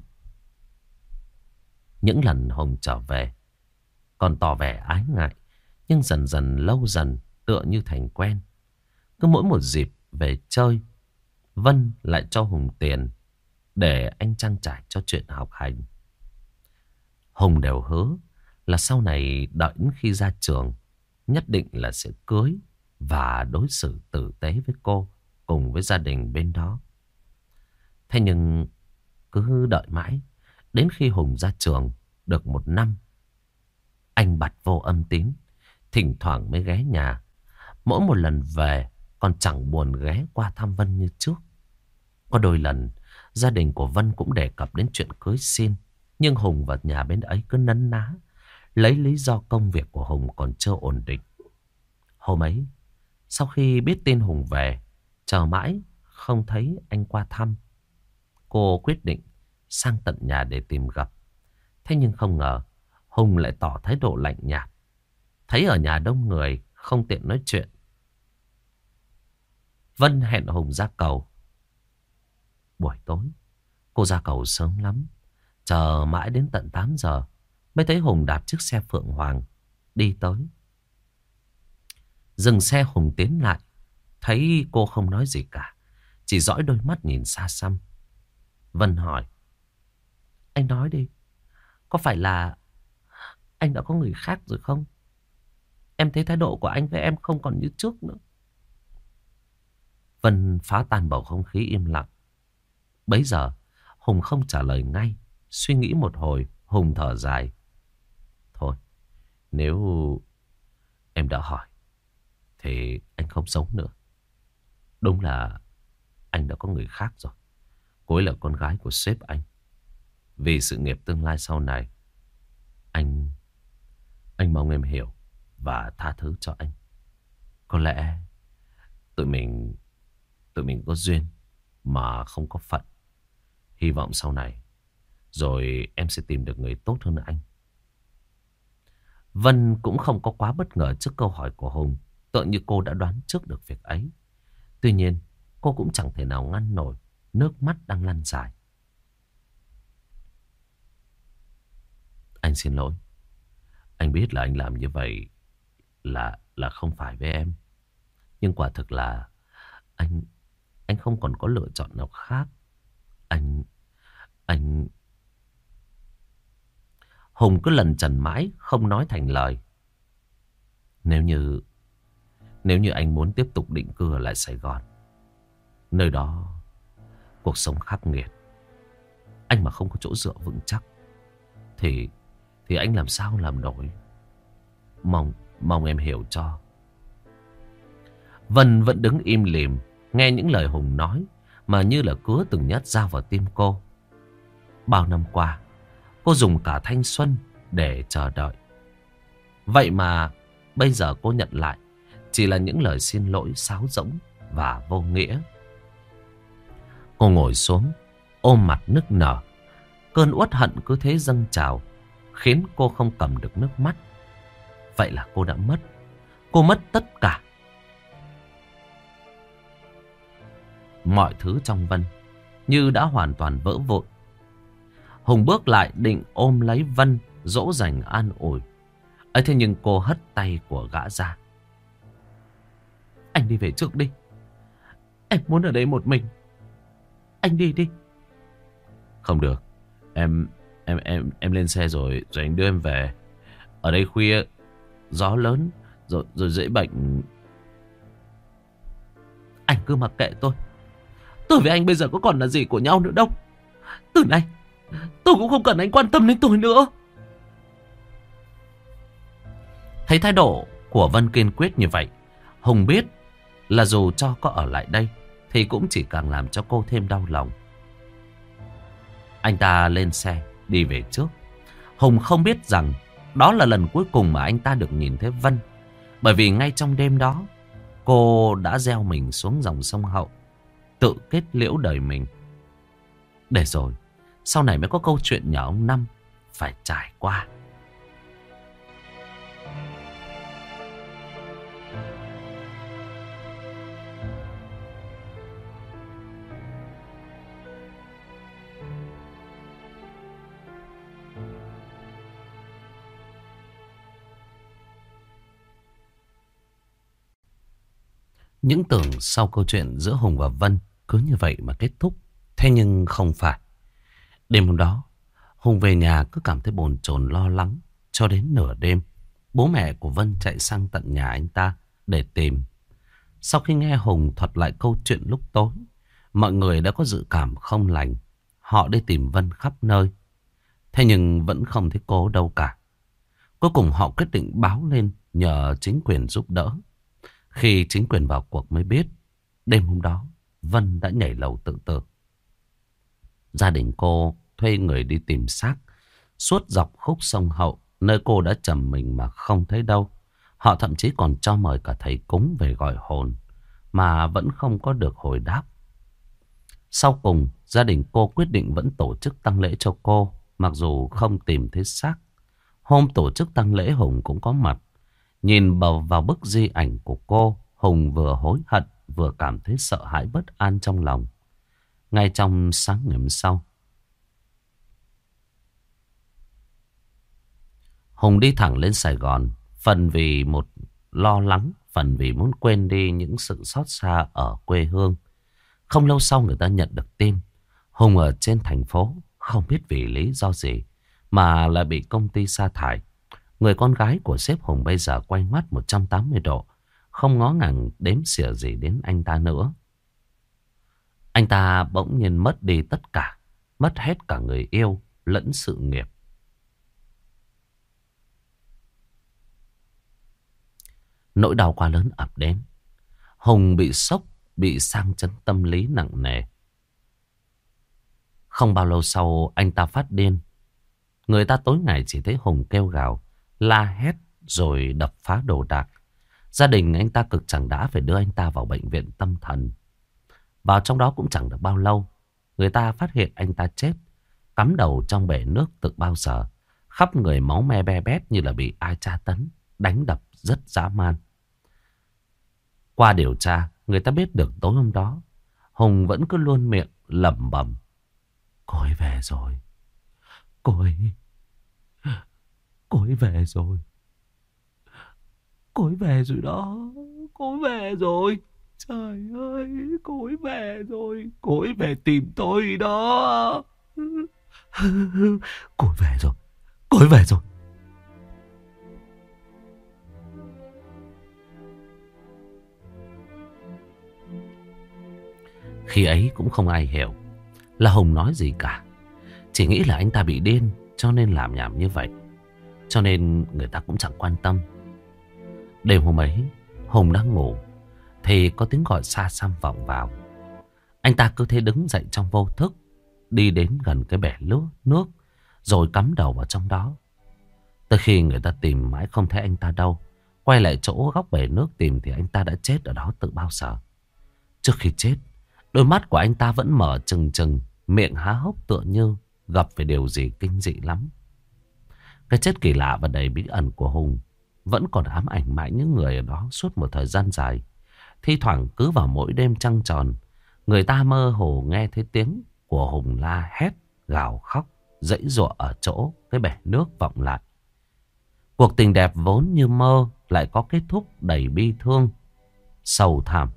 A: Những lần Hùng trở về còn tỏ vẻ ái ngại, nhưng dần dần lâu dần tựa như thành quen. Cứ mỗi một dịp về chơi, Vân lại cho Hùng tiền để anh trang trải cho chuyện học hành. Hùng đều hứa là sau này đợi đến khi ra trường nhất định là sẽ cưới và đối xử tử tế với cô cùng với gia đình bên đó. Thế nhưng cứ đợi mãi, đến khi Hùng ra trường được một năm, anh bặt vô âm tín, thỉnh thoảng mới ghé nhà. Mỗi một lần về còn chẳng buồn ghé qua thăm Vân như trước. Có đôi lần gia đình của Vân cũng đề cập đến chuyện cưới xin, nhưng Hùng và nhà bên ấy cứ nấn ná, lấy lý do công việc của Hùng còn chưa ổn định. Hôm ấy, sau khi biết tin Hùng về, chờ mãi không thấy anh qua thăm, cô quyết định sang tận nhà để tìm gặp. Thế nhưng không ngờ Hùng lại tỏ thái độ lạnh nhạt. Thấy ở nhà đông người không tiện nói chuyện, Vân hẹn Hùng ra cầu. Buổi tối cô ra cầu sớm lắm, chờ mãi đến tận tám giờ mới thấy Hùng đạp chiếc xe Phượng Hoàng đi tới. Dừng xe, Hùng tiến lại, thấy cô không nói gì cả, chỉ dõi đôi mắt nhìn xa xăm. Vân hỏi: Anh nói đi, có phải là anh đã có người khác rồi không? Em thấy thái độ của anh với em không còn như trước nữa. Vân phá tan bầu không khí im lặng. Bấy giờ Hùng không trả lời ngay. Suy nghĩ một hồi, Hùng thở dài: Thôi, nếu em đã hỏi thì anh không sống nữa. Đúng là anh đã có người khác rồi. Cô ấy là con gái của sếp anh. Vì sự nghiệp tương lai sau này, Anh Anh mong em hiểu và tha thứ cho anh. Có lẽ Tụi mình Tụi mình có duyên mà không có phận. Hy vọng sau này rồi em sẽ tìm được người tốt hơn anh. Vân cũng không có quá bất ngờ trước câu hỏi của Hùng, tựa như cô đã đoán trước được việc ấy. Tuy nhiên cô cũng chẳng thể nào ngăn nổi nước mắt đang lăn dài. Anh xin lỗi. Anh biết là anh làm như vậy là là không phải với em. Nhưng quả thực là anh anh không còn có lựa chọn nào khác. Anh anh Hùng cứ lẩn chẩn mãi không nói thành lời. Nếu như Nếu như anh muốn tiếp tục định cư ở lại Sài Gòn, nơi đó cuộc sống khắc nghiệt, anh mà không có chỗ dựa vững chắc, Thì Thì anh làm sao làm nổi. Mong Mong em hiểu cho. Vân vẫn đứng im lìm, nghe những lời Hùng nói mà như là cứa từng nhát dao vào tim cô. Bao năm qua cô dùng cả thanh xuân để chờ đợi. Vậy mà bây giờ cô nhận lại chỉ là những lời xin lỗi sáo rỗng và vô nghĩa. Cô ngồi xuống, ôm mặt nức nở. Cơn uất hận cứ thế dâng trào, khiến cô không cầm được nước mắt. Vậy là cô đã mất. Cô mất tất cả. Mọi thứ trong Vân như đã hoàn toàn vỡ vụn. Hùng bước lại định ôm lấy Vân, dỗ dành an ủi. ấy thế nhưng cô hất tay của gã ra. Anh đi về trước đi. Em muốn ở đây một mình. Anh đi đi. Không được. Em em em em lên xe rồi rồi anh đưa em về. Ở đây khuya, gió lớn, rồi rồi dễ bệnh. Anh cứ mặc kệ tôi. Tôi với anh bây giờ có còn là gì của nhau nữa đâu. Từ nay tôi cũng không cần anh quan tâm đến tôi nữa. Thấy thái độ của Vân kiên quyết như vậy, Hùng biết là dù cho có ở lại đây thì cũng chỉ càng làm cho cô thêm đau lòng. Anh ta lên xe đi về trước. Hùng không biết rằng đó là lần cuối cùng mà anh ta được nhìn thấy Vân. Bởi vì ngay trong đêm đó, cô đã gieo mình xuống dòng sông Hậu, tự kết liễu đời mình. Để rồi sau này mới có câu chuyện nhà ông Năm phải trải qua. Những tưởng sau câu chuyện giữa Hùng và Vân cứ như vậy mà kết thúc. Thế nhưng không phải. Đêm hôm đó, Hùng về nhà cứ cảm thấy bồn chồn lo lắng. Cho đến nửa đêm, bố mẹ của Vân chạy sang tận nhà anh ta để tìm. Sau khi nghe Hùng thuật lại câu chuyện lúc tối, mọi người đã có dự cảm không lành. Họ đi tìm Vân khắp nơi. Thế nhưng vẫn không thấy cô đâu cả. Cuối cùng họ quyết định báo lên nhờ chính quyền giúp đỡ. Khi chính quyền vào cuộc mới biết, đêm hôm đó Vân đã nhảy lầu tự tử. Gia đình cô thuê người đi tìm xác suốt dọc khúc sông Hậu, nơi cô đã trầm mình mà không thấy đâu. Họ thậm chí còn cho mời cả thầy cúng về gọi hồn, mà vẫn không có được hồi đáp. Sau cùng, gia đình cô quyết định vẫn tổ chức tang lễ cho cô, mặc dù không tìm thấy xác. Hôm tổ chức tang lễ, Hùng cũng có mặt. Nhìn vào, vào bức di ảnh của cô, Hùng vừa hối hận vừa cảm thấy sợ hãi bất an trong lòng. Ngay trong sáng ngày hôm sau, Hùng đi thẳng lên Sài Gòn. Phần vì một lo lắng, phần vì muốn quên đi những sự xót xa ở quê hương. Không lâu sau người ta nhận được tin Hùng ở trên thành phố, không biết vì lý do gì mà lại bị công ty sa thải. Người con gái của sếp Hùng bây giờ quay mắt một trăm tám mươi độ, không ngó ngàng đếm xỉa gì đến anh ta nữa. Anh ta bỗng nhiên mất đi tất cả, mất hết cả người yêu lẫn sự nghiệp. Nỗi đau quá lớn ập đến. Hùng bị sốc, bị sang chấn tâm lý nặng nề. Không bao lâu sau anh ta phát điên. Người ta tối ngày chỉ thấy Hùng kêu gào, la hét rồi đập phá đồ đạc. Gia đình anh ta cực chẳng đã phải đưa anh ta vào bệnh viện tâm thần. Vào trong đó cũng chẳng được bao lâu, người ta phát hiện anh ta chết, cắm đầu trong bể nước từ bao giờ. Khắp người máu me be bét như là bị ai tra tấn, đánh đập rất dã man. Qua điều tra, người ta biết được tối hôm đó, Hùng vẫn cứ luôn miệng lẩm bẩm: cô ấy về rồi. Cô ấy... Cô ấy về rồi. Cô ấy về rồi đó. Cô ấy về rồi. Trời ơi, cô ấy về rồi. Cô ấy về tìm tôi đó. Cô ấy về rồi. Cô ấy về rồi. Khi ấy cũng không ai hiểu là Hùng nói gì cả. Chỉ nghĩ là anh ta bị điên cho nên làm nhảm như vậy. Cho nên người ta cũng chẳng quan tâm. Đêm hôm ấy, Hùng đang ngủ thì có tiếng gọi xa xăm vọng vào. Anh ta cứ thế đứng dậy trong vô thức, đi đến gần cái bể nước, nước rồi cắm đầu vào trong đó. Tới khi người ta tìm mãi không thấy anh ta đâu, quay lại chỗ góc bể nước tìm thì anh ta đã chết ở đó từ bao giờ. Trước khi chết, đôi mắt của anh ta vẫn mở trừng trừng, miệng há hốc tựa như gặp phải điều gì kinh dị lắm. Cái chết kỳ lạ và đầy bí ẩn của Hùng vẫn còn ám ảnh mãi những người ở đó suốt một thời gian dài. Thi thoảng cứ vào mỗi đêm trăng tròn, người ta mơ hồ nghe thấy tiếng của Hùng la hét, gào khóc, giãy giụa ở chỗ cái bể nước vọng lại. Cuộc tình đẹp vốn như mơ lại có kết thúc đầy bi thương, sầu thảm.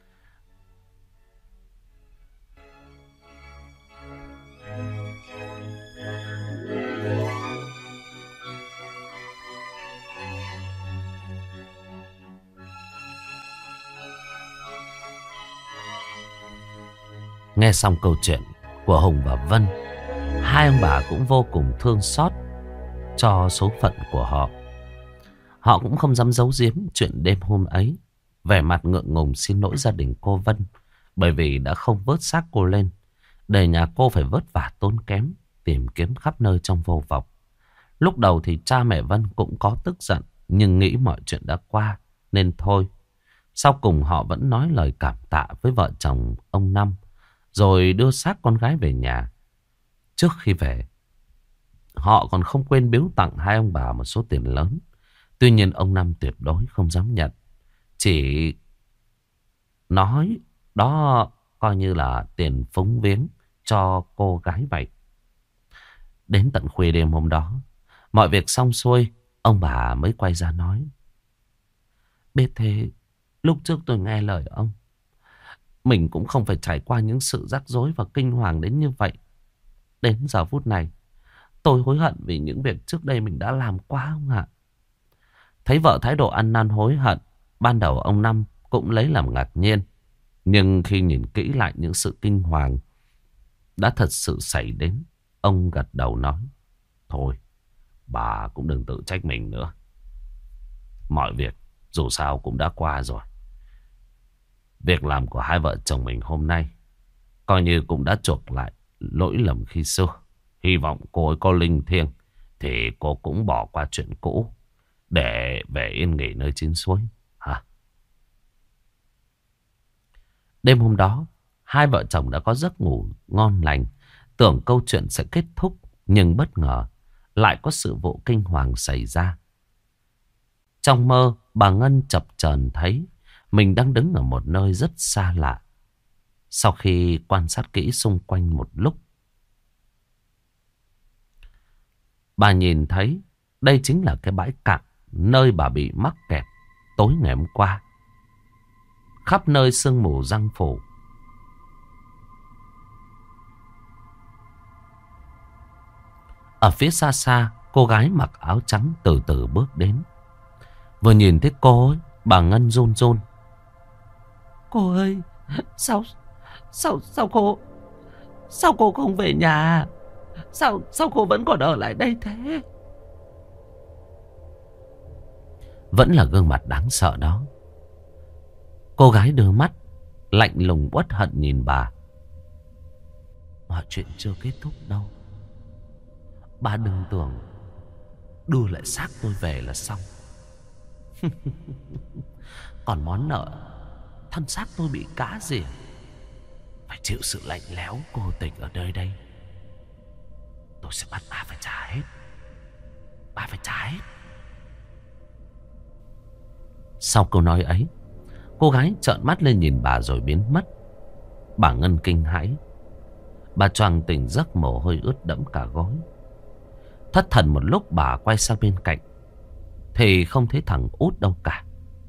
A: Nghe xong câu chuyện của Hùng và Vân, hai ông bà cũng vô cùng thương xót cho số phận của họ. Họ cũng không dám giấu giếm chuyện đêm hôm ấy, vẻ mặt ngượng ngùng xin lỗi gia đình cô Vân, bởi vì đã không vớt xác cô lên, để nhà cô phải vất vả tốn kém tìm kiếm khắp nơi trong vô vọng. Lúc đầu thì cha mẹ Vân cũng có tức giận, nhưng nghĩ mọi chuyện đã qua nên thôi. Sau cùng họ vẫn nói lời cảm tạ với vợ chồng ông Năm, rồi đưa xác con gái về nhà. Trước khi về, họ còn không quên biếu tặng hai ông bà một số tiền lớn. Tuy nhiên ông Năm tuyệt đối không dám nhận, chỉ nói đó coi như là tiền phúng viếng cho cô gái vậy. Đến tận khuya đêm hôm đó, mọi việc xong xuôi, ông bà mới quay ra nói: biết thế, lúc trước tôi nghe lời ông, mình cũng không phải trải qua những sự rắc rối và kinh hoàng đến như vậy. Đến giờ phút này, tôi hối hận vì những việc trước đây mình đã làm quá ông ạ. Thấy vợ thái độ ăn năn hối hận, ban đầu ông Năm cũng lấy làm ngạc nhiên. Nhưng khi nhìn kỹ lại những sự kinh hoàng đã thật sự xảy đến, ông gật đầu nói: thôi, bà cũng đừng tự trách mình nữa. Mọi việc dù sao cũng đã qua rồi. Việc làm của hai vợ chồng mình hôm nay coi như cũng đã chuộc lại lỗi lầm khi xưa. Hy vọng cô ấy có linh thiêng thì cô cũng bỏ qua chuyện cũ để về yên nghỉ nơi chín suối hả? Đêm hôm đó, hai vợ chồng đã có giấc ngủ ngon lành, tưởng câu chuyện sẽ kết thúc, nhưng bất ngờ lại có sự vụ kinh hoàng xảy ra. Trong mơ, bà Ngân chập chờn thấy mình đang đứng ở một nơi rất xa lạ. Sau khi quan sát kỹ xung quanh một lúc, bà nhìn thấy đây chính là cái bãi cạn nơi bà bị mắc kẹt tối ngày hôm qua. Khắp nơi sương mù giăng phủ. Ở phía xa xa, cô gái mặc áo trắng từ từ bước đến. Vừa nhìn thấy cô ấy, bà Ngân run run. Cô ơi, sao, sao, sao cô, sao cô không về nhà? Sao, sao cô vẫn còn ở lại đây thế? Vẫn là gương mặt đáng sợ đó. Cô gái đưa mắt lạnh lùng uất hận nhìn bà. Mọi chuyện chưa kết thúc đâu. Bà đừng tưởng đưa lại xác tôi về là xong. Còn món nợ thân xác tôi bị cá rỉa, phải chịu sự lạnh lẽo cô tịch ở nơi đây. Tôi sẽ bắt bà phải trả hết. Bà phải trả hết. Sau câu nói ấy, cô gái trợn mắt lên nhìn bà rồi biến mất. Bà Ngân kinh hãi. Bà choàng tỉnh giấc, mồ hôi ướt đẫm cả gối. Thất thần một lúc, bà quay sang bên cạnh thì không thấy thằng Út đâu cả.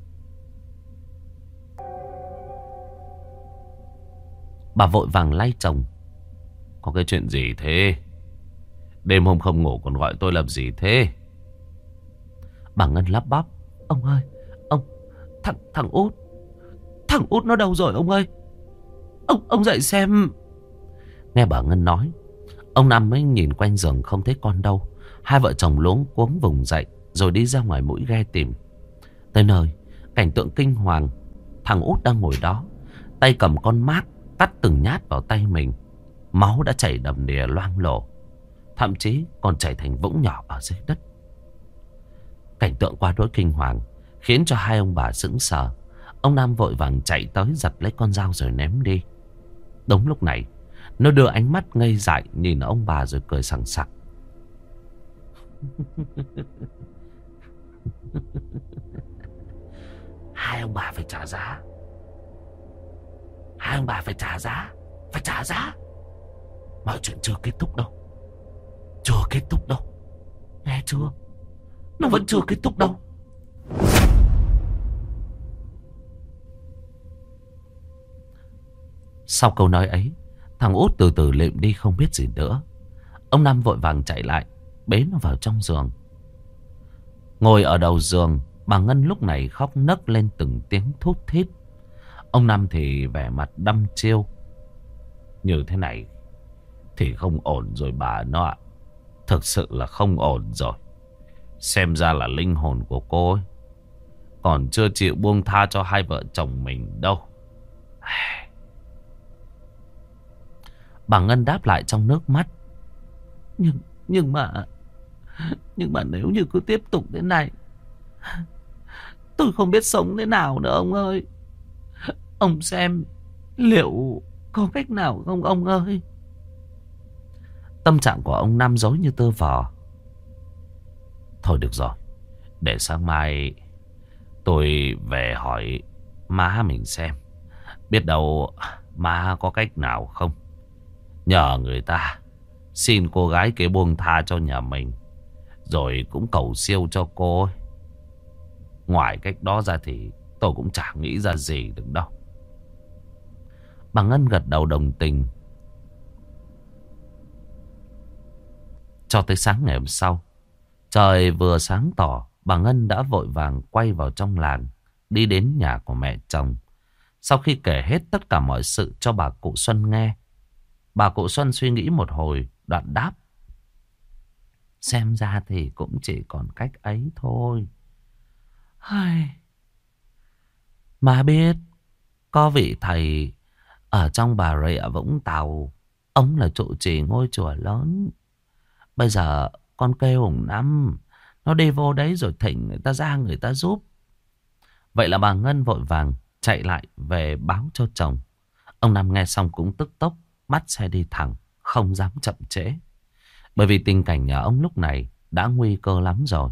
A: Bà vội vàng lay chồng. Có cái chuyện gì thế? Đêm hôm không ngủ còn gọi tôi làm gì thế? Bà Ngân lắp bắp. Ông ơi, ông, thằng, thằng Út, thằng Út nó đâu rồi ông ơi? Ông, ông dậy xem. Nghe bà Ngân nói, ông Năm mới nhìn quanh giường không thấy con đâu. Hai vợ chồng luống cuống vùng dậy rồi đi ra ngoài mũi ghe tìm. Tới nơi, cảnh tượng kinh hoàng. Thằng Út đang ngồi đó, tay cầm con mác cắt từng nhát vào tay mình. Máu đã chảy đầm đìa loang lổ, thậm chí còn chảy thành vũng nhỏ ở dưới đất. Cảnh tượng quá đỗi kinh hoàng khiến cho hai ông bà sững sờ. Ông Nam vội vàng chạy tới giật lấy con dao rồi ném đi. Đúng lúc này, nó đưa ánh mắt ngây dại nhìn ông bà rồi cười sằng sặc. Hai ông bà phải trả giá. Hai ông bà phải trả giá. Phải trả giá. Mọi chuyện chưa kết thúc đâu. Chưa kết thúc đâu. Nghe chưa? Nó vẫn chưa kết thúc đâu. Sau câu nói ấy, thằng Út từ từ lịm đi không biết gì nữa. Ông Năm vội vàng chạy lại, bế nó vào trong giường. Ngồi ở đầu giường, bà Ngân lúc này khóc nấc lên từng tiếng thút thít. Ông Năm thì vẻ mặt đăm chiêu. Như thế này thì không ổn rồi bà nó ạ. Thực sự là không ổn rồi. Xem ra là linh hồn của cô ấy còn chưa chịu buông tha cho hai vợ chồng mình đâu. Bà Ngân đáp lại trong nước mắt. Nhưng, nhưng mà Nhưng mà nếu như cứ tiếp tục thế này, tôi không biết sống thế nào nữa ông ơi. Ông xem liệu có cách nào không ông ơi? Tâm trạng của ông Năm rối như tơ vò. Thôi được rồi, để sáng mai tôi về hỏi má mình xem. Biết đâu má có cách nào không. Nhờ người ta xin cô gái kia buông tha cho nhà mình, rồi cũng cầu siêu cho cô ấy. Ngoài cách đó ra thì tôi cũng chả nghĩ ra gì được đâu. Bà Ngân gật đầu đồng tình. Cho tới sáng ngày hôm sau, trời vừa sáng tỏ, bà Ngân đã vội vàng quay vào trong làng, đi đến nhà của mẹ chồng. Sau khi kể hết tất cả mọi sự cho bà cụ Xuân nghe, bà cụ Xuân suy nghĩ một hồi, đoạn đáp: xem ra thì cũng chỉ còn cách ấy thôi. Ai... Mà biết, có vị thầy ở trong Bà Rịa Vũng Tàu, ông là trụ trì ngôi chùa lớn. Bây giờ con kêu ông Năm nó đi vô đấy rồi thỉnh người ta ra người ta giúp. Vậy là bà Ngân vội vàng chạy lại về báo cho chồng. Ông Năm nghe xong cũng tức tốc bắt xe đi thẳng, không dám chậm trễ. Bởi vì tình cảnh nhà ông lúc này đã nguy cơ lắm rồi.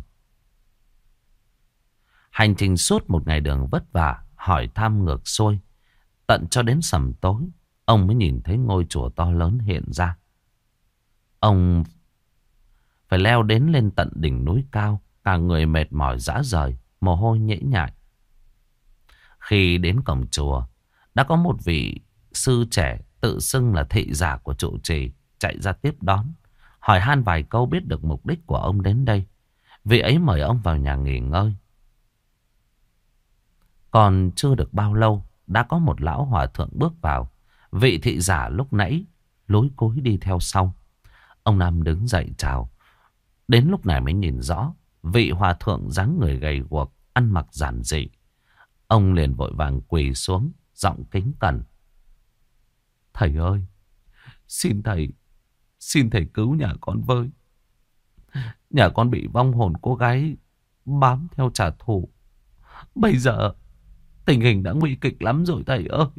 A: Hành trình suốt một ngày đường vất vả, hỏi thăm ngược xuôi, tận cho đến sầm tối, ông mới nhìn thấy ngôi chùa to lớn hiện ra. Ông phải leo đến lên tận đỉnh núi cao, cả người mệt mỏi rã rời, mồ hôi nhễ nhại. Khi đến cổng chùa, đã có một vị sư trẻ tự xưng là thị giả của trụ trì chạy ra tiếp đón, hỏi han vài câu biết được mục đích của ông đến đây. Vị ấy mời ông vào nhà nghỉ ngơi. Còn chưa được bao lâu, đã có một lão hòa thượng bước vào. Vị thị giả lúc nãy lối cối đi theo sau. Ông Năm đứng dậy chào. Đến lúc này mới nhìn rõ, vị hòa thượng dáng người gầy guộc, ăn mặc giản dị. Ông liền vội vàng quỳ xuống, giọng kính cẩn: thầy ơi, xin thầy, xin thầy cứu nhà con với. Nhà con bị vong hồn cô gái bám theo trả thù. Bây giờ tình hình đã nguy kịch lắm rồi thầy ơi.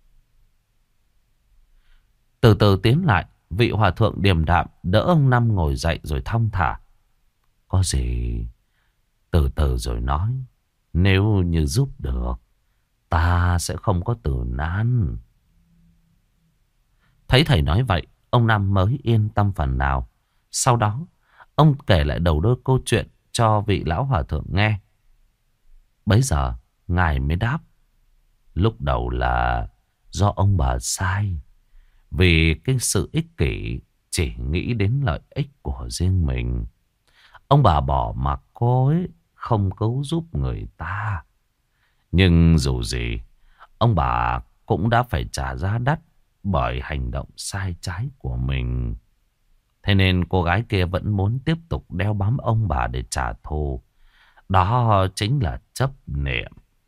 A: Từ từ tiến lại, vị hòa thượng điềm đạm đỡ ông Năm ngồi dậy rồi thong thả: có gì từ từ rồi nói. Nếu như giúp được, ta sẽ không có từ nan. Thấy thầy nói vậy, ông Năm mới yên tâm phần nào. Sau đó, ông kể lại đầu đuôi câu chuyện cho vị lão hòa thượng nghe. Bấy giờ, ngài mới đáp: lúc đầu là do ông bà sai. Vì cái sự ích kỷ, chỉ nghĩ đến lợi ích của riêng mình. Ông bà bỏ mặc cô ấy, không cứu giúp người ta. Nhưng dù gì, ông bà cũng đã phải trả giá đắt bởi hành động sai trái của mình. Thế nên cô gái kia vẫn muốn tiếp tục đeo bám ông bà để trả thù. Đó chính là chấp niệm.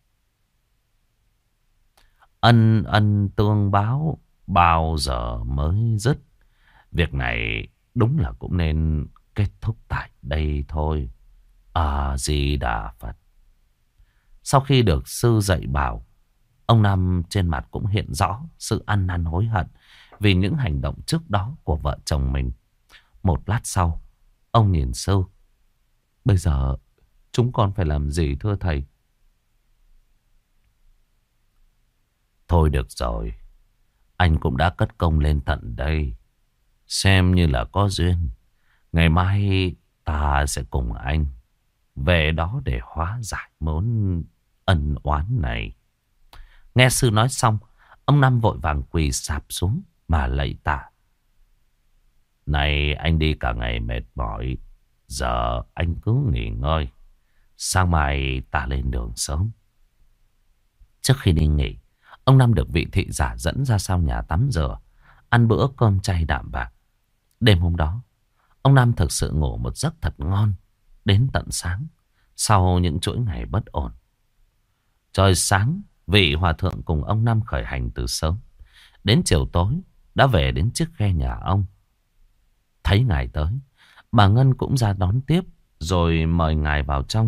A: Ân ân tương báo bao giờ mới dứt. Việc này đúng là cũng nên kết thúc tại đây thôi. A Di Đà Phật. Sau khi được sư dạy bảo, ông Năm trên mặt cũng hiện rõ sự ăn năn hối hận vì những hành động trước đó của vợ chồng mình. Một lát sau, ông nhìn sư: bây giờ chúng con phải làm gì thưa thầy? Thôi được rồi. Anh cũng đã cất công lên tận đây. Xem như là có duyên. Ngày mai ta sẽ cùng anh về đó để hóa giải món ân oán này. Nghe sư nói xong, ông Năm vội vàng quỳ sạp xuống mà lạy tạ. Này anh đi cả ngày mệt mỏi. Giờ anh cứ nghỉ ngơi. Sáng mai ta lên đường sớm. Trước khi đi nghỉ, ông Năm được vị thị giả dẫn ra sau nhà tắm rửa, ăn bữa cơm chay đạm bạc. Đêm hôm đó, ông Năm thực sự ngủ một giấc thật ngon đến tận sáng sau những chuỗi ngày bất ổn. Trời sáng, vị hòa thượng cùng ông Năm khởi hành từ sớm. Đến chiều tối đã về đến chiếc ghe nhà ông. Thấy ngài tới, bà Ngân cũng ra đón tiếp rồi mời ngài vào trong.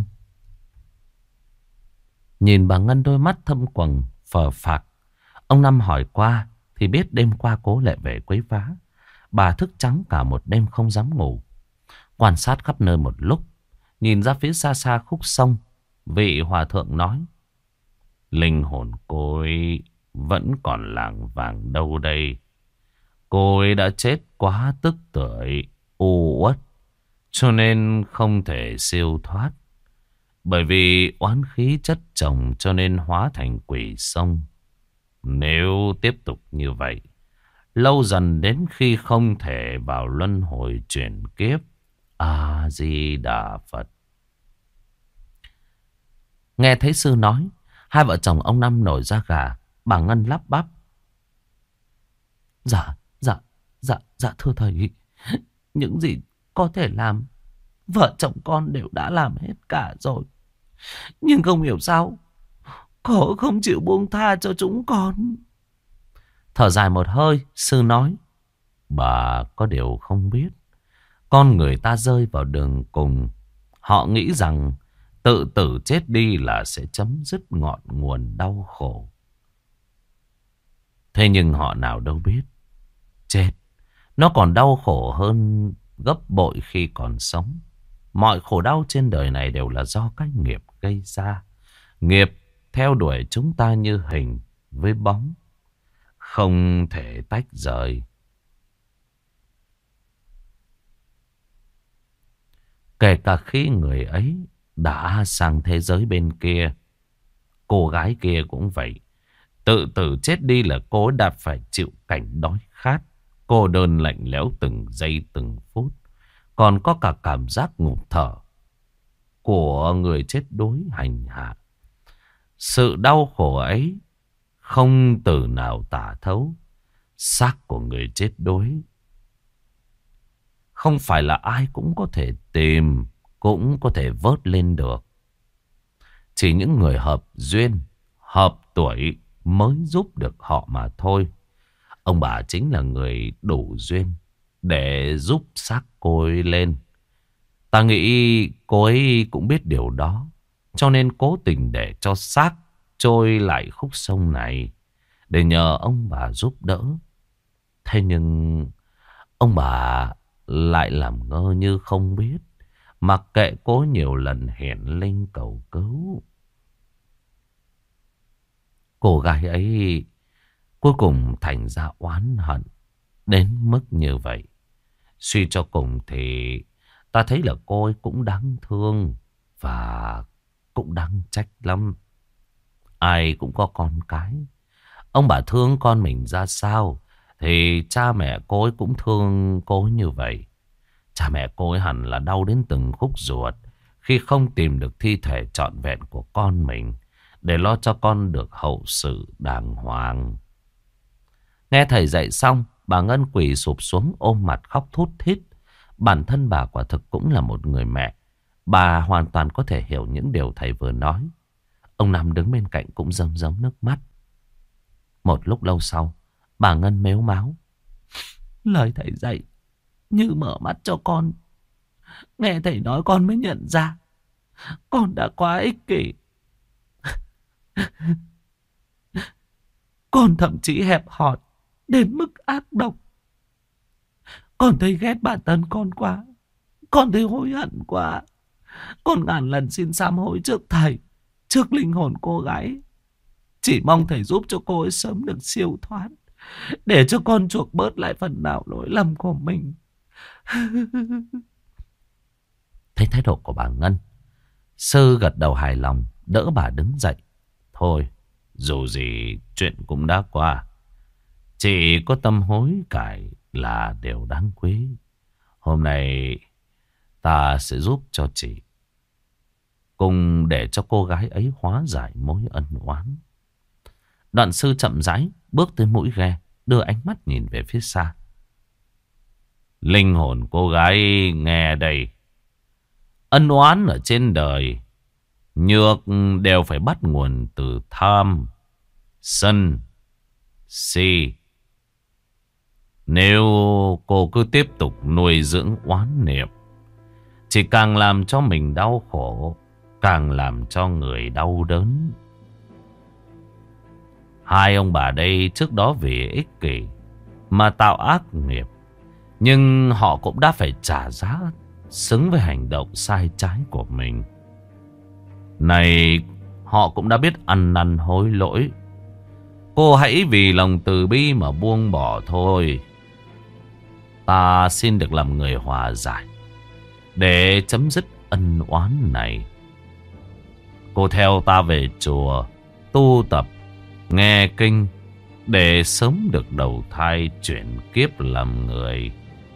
A: Nhìn bà Ngân đôi mắt thâm quầng phờ phạc, ông Năm hỏi qua thì biết đêm qua cố Lệ về quấy phá. Bà thức trắng cả một đêm không dám ngủ. Quan sát khắp nơi một lúc, nhìn ra phía xa xa khúc sông, vị hòa thượng nói: linh hồn cô ấy vẫn còn lảng vảng đâu đây. Cô ấy đã chết quá tức tuổi, u uất, cho nên không thể siêu thoát. Bởi vì oán khí chất chồng cho nên hóa thành quỷ sông. Nếu tiếp tục như vậy, lâu dần đến khi không thể vào luân hồi chuyển kiếp. A-di-đà Phật. Nghe thấy sư nói, hai vợ chồng ông Năm nổi da gà. Bà Ngân lắp bắp: Dạ, dạ, dạ, dạ thưa thầy. Những gì có thể làm, vợ chồng con đều đã làm hết cả rồi. Nhưng không hiểu sao cổ không chịu buông tha cho chúng con. Thở dài một hơi, sư nói: Bà có điều không biết, con người ta rơi vào đường cùng, họ nghĩ rằng tự tử chết đi là sẽ chấm dứt ngọn nguồn đau khổ. Thế nhưng họ nào đâu biết, chết nó còn đau khổ hơn gấp bội khi còn sống. Mọi khổ đau trên đời này đều là do cái nghiệp gây ra. Nghiệp theo đuổi chúng ta như hình với bóng, không thể tách rời. Kể cả khi người ấy đã sang thế giới bên kia, cô gái kia cũng vậy. Tự tử chết đi là cô đã phải chịu cảnh đói khát, cô đơn lạnh lẽo từng giây từng phút. Còn có cả cảm giác ngụp thở của người chết đuối hành hạ. Sự đau khổ ấy không từ nào tả thấu. Xác của người chết đuối không phải là ai cũng có thể tìm, cũng có thể vớt lên được. Chỉ những người hợp duyên, hợp tuổi mới giúp được họ mà thôi. Ông bà chính là người đủ duyên để giúp xác cô ấy lên. Ta nghĩ cô ấy cũng biết điều đó, cho nên cố tình để cho xác trôi lại khúc sông này để nhờ ông bà giúp đỡ. Thế nhưng ông bà lại làm ngơ như không biết, mặc kệ cô nhiều lần hiện linh cầu cứu. Cô gái ấy cuối cùng thành ra oán hận đến mức như vậy. Suy cho cùng thì ta thấy là cô ấy cũng đáng thương và cũng đáng trách lắm. Ai cũng có con cái. Ông bà thương con mình ra sao thì cha mẹ cô ấy cũng thương cô ấy như vậy. Cha mẹ cô ấy hẳn là đau đến từng khúc ruột khi không tìm được thi thể trọn vẹn của con mình để lo cho con được hậu sự đàng hoàng. Nghe thầy dạy xong, bà Ngân quỳ sụp xuống ôm mặt khóc thút thít. Bản thân bà quả thực cũng là một người mẹ. Bà hoàn toàn có thể hiểu những điều thầy vừa nói. Ông Năm đứng bên cạnh cũng rơm rớm nước mắt. Một lúc lâu sau, bà Ngân mếu máo: Lời thầy dạy như mở mắt cho con. Nghe thầy nói con mới nhận ra con đã quá ích kỷ. Con thậm chí hẹp hòi đến mức ác độc. Con thấy ghét bản thân con quá. Con thấy hối hận quá. Con ngàn lần xin sám hối trước thầy, trước linh hồn cô gái Chỉ mong thầy giúp cho cô ấy sớm được siêu thoát, để cho con chuộc bớt lại phần nào lỗi lầm của mình. Thấy thái độ của bà Ngân, sư gật đầu hài lòng, đỡ bà đứng dậy. Thôi, dù gì chuyện cũng đã qua. Chị có tâm hối cải là điều đáng quý. Hôm nay ta sẽ giúp cho chị, cùng để cho cô gái ấy hóa giải mối ân oán. Đoạn sư chậm rãi bước tới mũi ghe, đưa ánh mắt nhìn về phía xa. Linh hồn cô gái nghe đây. Ân oán ở trên đời nhược đều phải bắt nguồn từ tham, sân, si. Nếu cô cứ tiếp tục nuôi dưỡng oán niệm, chỉ càng làm cho mình đau khổ, càng làm cho người đau đớn. Hai ông bà đây trước đó vì ích kỷ mà tạo ác nghiệp, nhưng họ cũng đã phải trả giá xứng với hành động sai trái của mình. Này, họ cũng đã biết ăn năn hối lỗi. Cô hãy vì lòng từ bi mà buông bỏ thôi. Ta xin được làm người hòa giải để chấm dứt ân oán này. Cô theo ta về chùa tu tập, nghe kinh, để sớm được đầu thai chuyển kiếp làm người.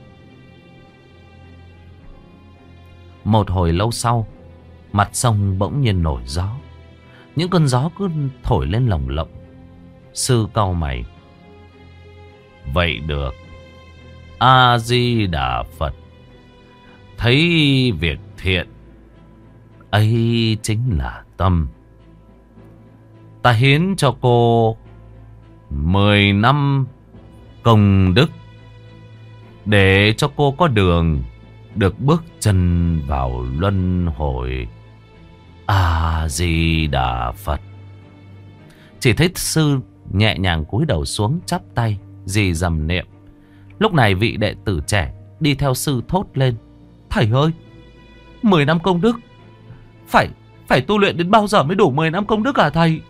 A: Một hồi lâu sau, mặt sông bỗng nhiên nổi gió. Những cơn gió cứ thổi lên lồng lộng. Sư cau mày. Vậy được. A-di-đà Phật. Thấy việc thiện ấy chính là tâm. Ta hiến cho cô mười năm công đức, để cho cô có đường được bước chân vào luân hồi. A-di-đà Phật. Chỉ thấy sư nhẹ nhàng cúi đầu xuống, chắp tay rì rầm niệm. Lúc này vị đệ tử trẻ đi theo sư thốt lên. Thầy ơi, mười năm công đức, Phải phải tu luyện đến bao giờ mới đủ mười năm công đức hả thầy?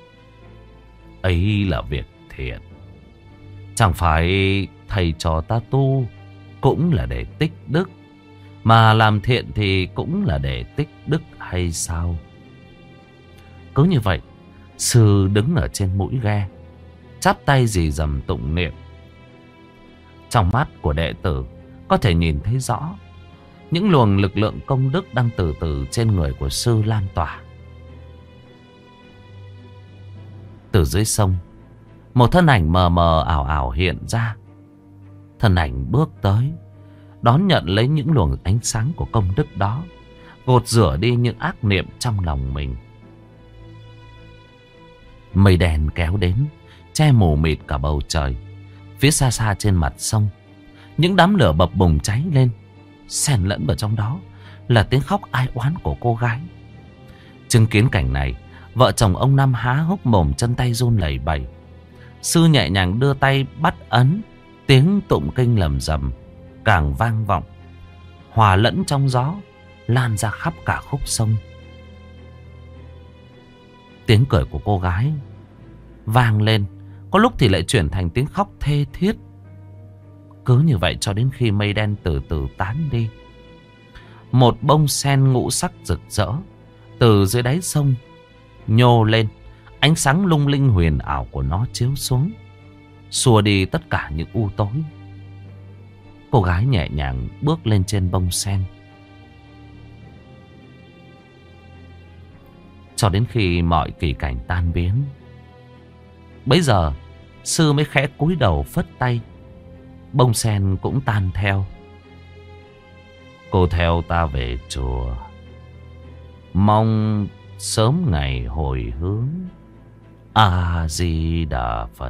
A: Ấy là việc thiện. Chẳng phải thầy cho ta tu cũng là để tích đức, mà làm thiện thì cũng là để tích đức hay sao? Cứ như vậy, sư đứng ở trên mũi ghe, chắp tay rì rầm tụng niệm. Trong mắt của đệ tử có thể nhìn thấy rõ những luồng lực lượng công đức đang từ từ trên người của sư lan tỏa. Từ dưới sông, một thân ảnh mờ mờ ảo ảo hiện ra. Thân ảnh bước tới, đón nhận lấy những luồng ánh sáng của công đức đó, gột rửa đi những ác niệm trong lòng mình. Mây đen kéo đến, che mù mịt cả bầu trời. Phía xa xa trên mặt sông, những đám lửa bập bùng cháy lên. Xen lẫn vào trong đó là tiếng khóc ai oán của cô gái. Chứng kiến cảnh này, vợ chồng ông Năm há hốc mồm, chân tay run lẩy bẩy. Sư nhẹ nhàng đưa tay bắt ấn, tiếng tụng kinh lầm rầm càng vang vọng, hòa lẫn trong gió, lan ra khắp cả khúc sông. Tiếng cười của cô gái vang lên, có lúc thì lại chuyển thành tiếng khóc thê thiết. Cứ như vậy cho đến khi mây đen từ từ tán đi, một bông sen ngũ sắc rực rỡ từ dưới đáy sông nhô lên. Ánh sáng lung linh huyền ảo của nó chiếu xuống, xua đi tất cả những u tối. Cô gái nhẹ nhàng bước lên trên bông sen, cho đến khi mọi kỳ cảnh tan biến. Bấy giờ sư mới khẽ cúi đầu phất tay, bông sen cũng tan theo. Cô theo ta về chùa, mong sớm ngày hồi hướng. A-di-đà Phật.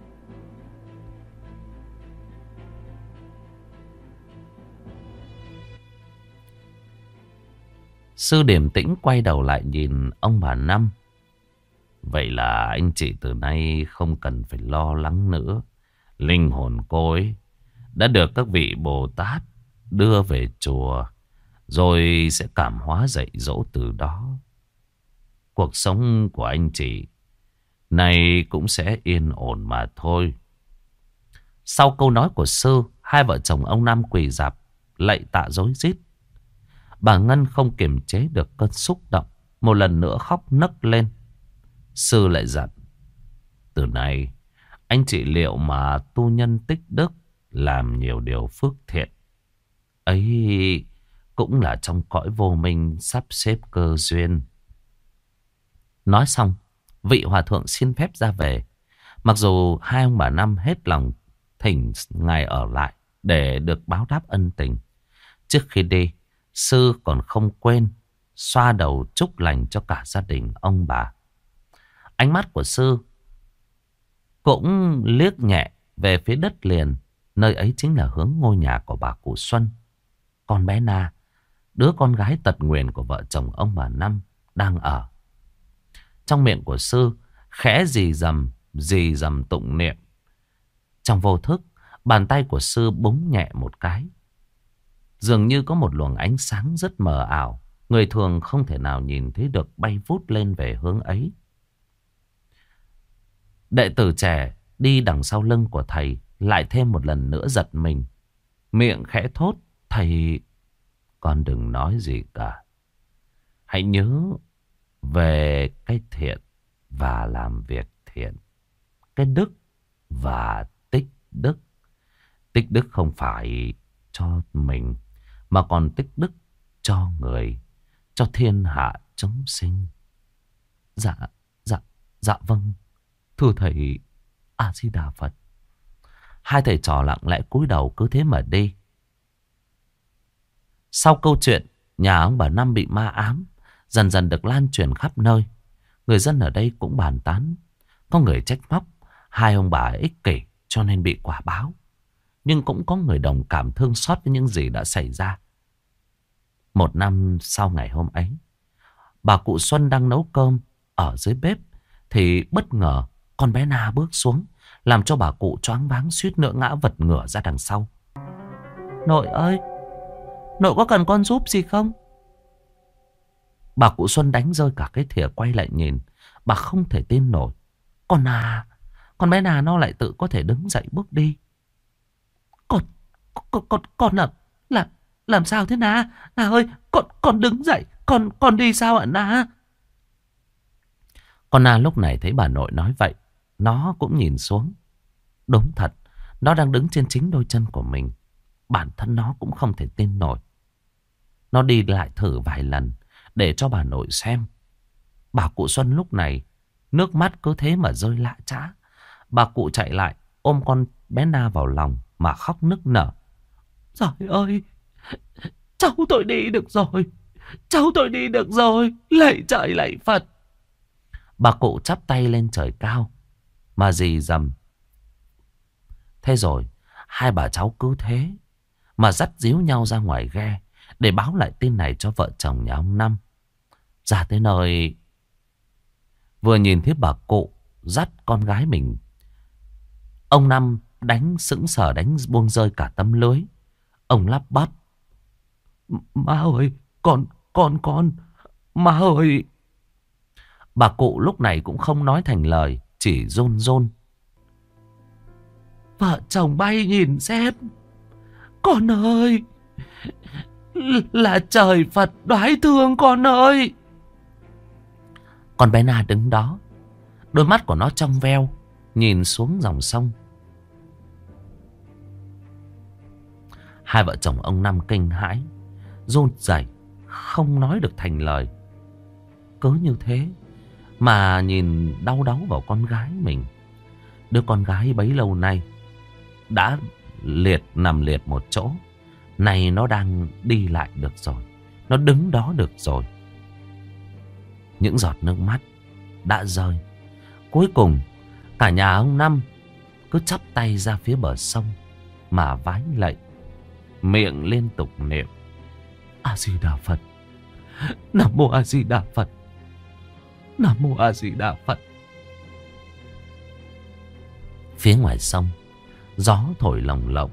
A: Sư điềm tĩnh quay đầu lại nhìn ông bà Năm. Vậy là anh chị từ nay không cần phải lo lắng nữa. Linh hồn cô ấy đã được các vị Bồ Tát đưa về chùa, rồi sẽ cảm hóa dạy dỗ từ đó. Cuộc sống của anh chị này cũng sẽ yên ổn mà thôi. Sau câu nói của sư, hai vợ chồng ông Năm quỳ rạp lạy tạ rối rít. Bà Ngân không kiềm chế được cơn xúc động, một lần nữa khóc nấc lên. Sư lại dặn: từ nay anh trị liệu mà tu nhân tích đức, làm nhiều điều phước thiện, ấy cũng là trong cõi vô minh sắp xếp cơ duyên. Nói xong, vị hòa thượng xin phép ra về. Mặc dù hai ông bà Năm hết lòng thỉnh ngài ở lại để được báo đáp ân tình. Trước khi đi, sư còn không quên xoa đầu chúc lành cho cả gia đình ông bà. Ánh mắt của sư cũng liếc nhẹ về phía đất liền, nơi ấy chính là hướng ngôi nhà của bà cụ Xuân. Con bé Na, đứa con gái tật nguyền của vợ chồng ông bà Năm, đang ở. Trong miệng của sư khẽ rì rầm, rì rầm tụng niệm. Trong vô thức, bàn tay của sư búng nhẹ một cái. Dường như có một luồng ánh sáng rất mờ ảo, người thường không thể nào nhìn thấy được, bay vút lên về hướng ấy. Đệ tử trẻ đi đằng sau lưng của thầy lại thêm một lần nữa giật mình. Miệng khẽ thốt: thầy, con đừng nói gì cả. Hãy nhớ về cái thiện và làm việc thiện, cái đức và tích đức. Tích đức không phải cho mình, mà còn tích đức cho người, cho thiên hạ chúng sinh. Dạ, dạ, dạ vâng, thưa thầy. A Di Đà Phật. Hai thầy trò lặng lẽ cúi đầu cứ thế mà đi. Sau câu chuyện nhà ông bà Năm bị ma ám dần dần được lan truyền khắp nơi, người dân ở đây cũng bàn tán. Có người trách móc hai ông bà ích kỷ cho nên bị quả báo, nhưng cũng có người đồng cảm thương xót với những gì đã xảy ra. Một năm sau ngày hôm ấy, bà cụ Xuân đang nấu cơm ở dưới bếp thì bất ngờ con bé Na bước xuống, làm cho bà cụ choáng váng suýt nữa ngã vật ngửa ra đằng sau. Nội ơi, nội có cần con giúp gì không? Bà cụ Xuân đánh rơi cả cái thìa, quay lại nhìn. Bà không thể tin nổi. Con Na, con bé Na nó lại tự có thể đứng dậy bước đi. Con, con, con, con làm, làm, làm sao thế Na? Na ơi, con, con đứng dậy, con, con đi sao ạ Na? Con Na lúc này thấy bà nội nói vậy, nó cũng nhìn xuống. Đúng thật, nó đang đứng trên chính đôi chân của mình. Bản thân nó cũng không thể tin nổi. Nó đi lại thử vài lần để cho bà nội xem. Bà cụ Xuân lúc này nước mắt cứ thế mà rơi lã chã. Bà cụ chạy lại ôm con bé Na vào lòng mà khóc nức nở. Trời ơi, cháu tôi đi được rồi, cháu tôi đi được rồi, lạy trời lạy Phật. Bà cụ chắp tay lên trời cao mà rì rầm. Thế rồi hai bà cháu cứ thế mà dắt díu nhau ra ngoài ghe để báo lại tin này cho vợ chồng nhà ông Năm. Ra tới nơi, vừa nhìn thấy bà cụ dắt con gái mình, ông Năm đánh sững sờ, đánh buông rơi cả tấm lưới. Ông lắp bắp: Má ơi, con, con, con, má ơi. Bà cụ lúc này cũng không nói thành lời, chỉ run run. Vợ chồng bay nhìn xem. Con ơi, là trời Phật đoái thương con ơi. Con bé Na đứng đó, đôi mắt của nó trong veo, nhìn xuống dòng sông. Hai vợ chồng ông Năm kinh hãi, run rẩy, không nói được thành lời. Cứ như thế mà nhìn đau đáu vào con gái mình. Đứa con gái bấy lâu nay đã liệt nằm liệt một chỗ, này nó đang đi lại được rồi, nó đứng đó được rồi. Những giọt nước mắt đã rơi. Cuối cùng cả nhà ông Năm cứ chắp tay ra phía bờ sông mà vái lạy, miệng liên tục niệm: A Di Đà Phật, Nam Mô A Di Đà Phật, Nam Mô A Di Đà Phật. Phía ngoài sông, gió thổi lồng lộng.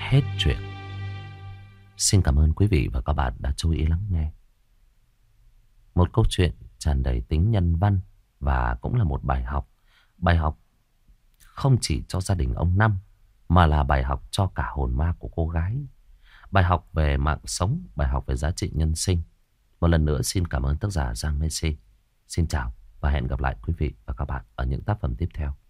A: hết chuyện. Xin cảm ơn quý vị và các bạn đã chú ý lắng nghe. Một câu chuyện tràn đầy tính nhân văn và cũng là một bài học. Bài học không chỉ cho gia đình ông Năm mà là bài học cho cả hồn ma của cô gái. Bài học về mạng sống, bài học về giá trị nhân sinh. Một lần nữa xin cảm ơn tác giả Giang Messi. Xin chào và hẹn gặp lại quý vị và các bạn ở những tác phẩm tiếp theo.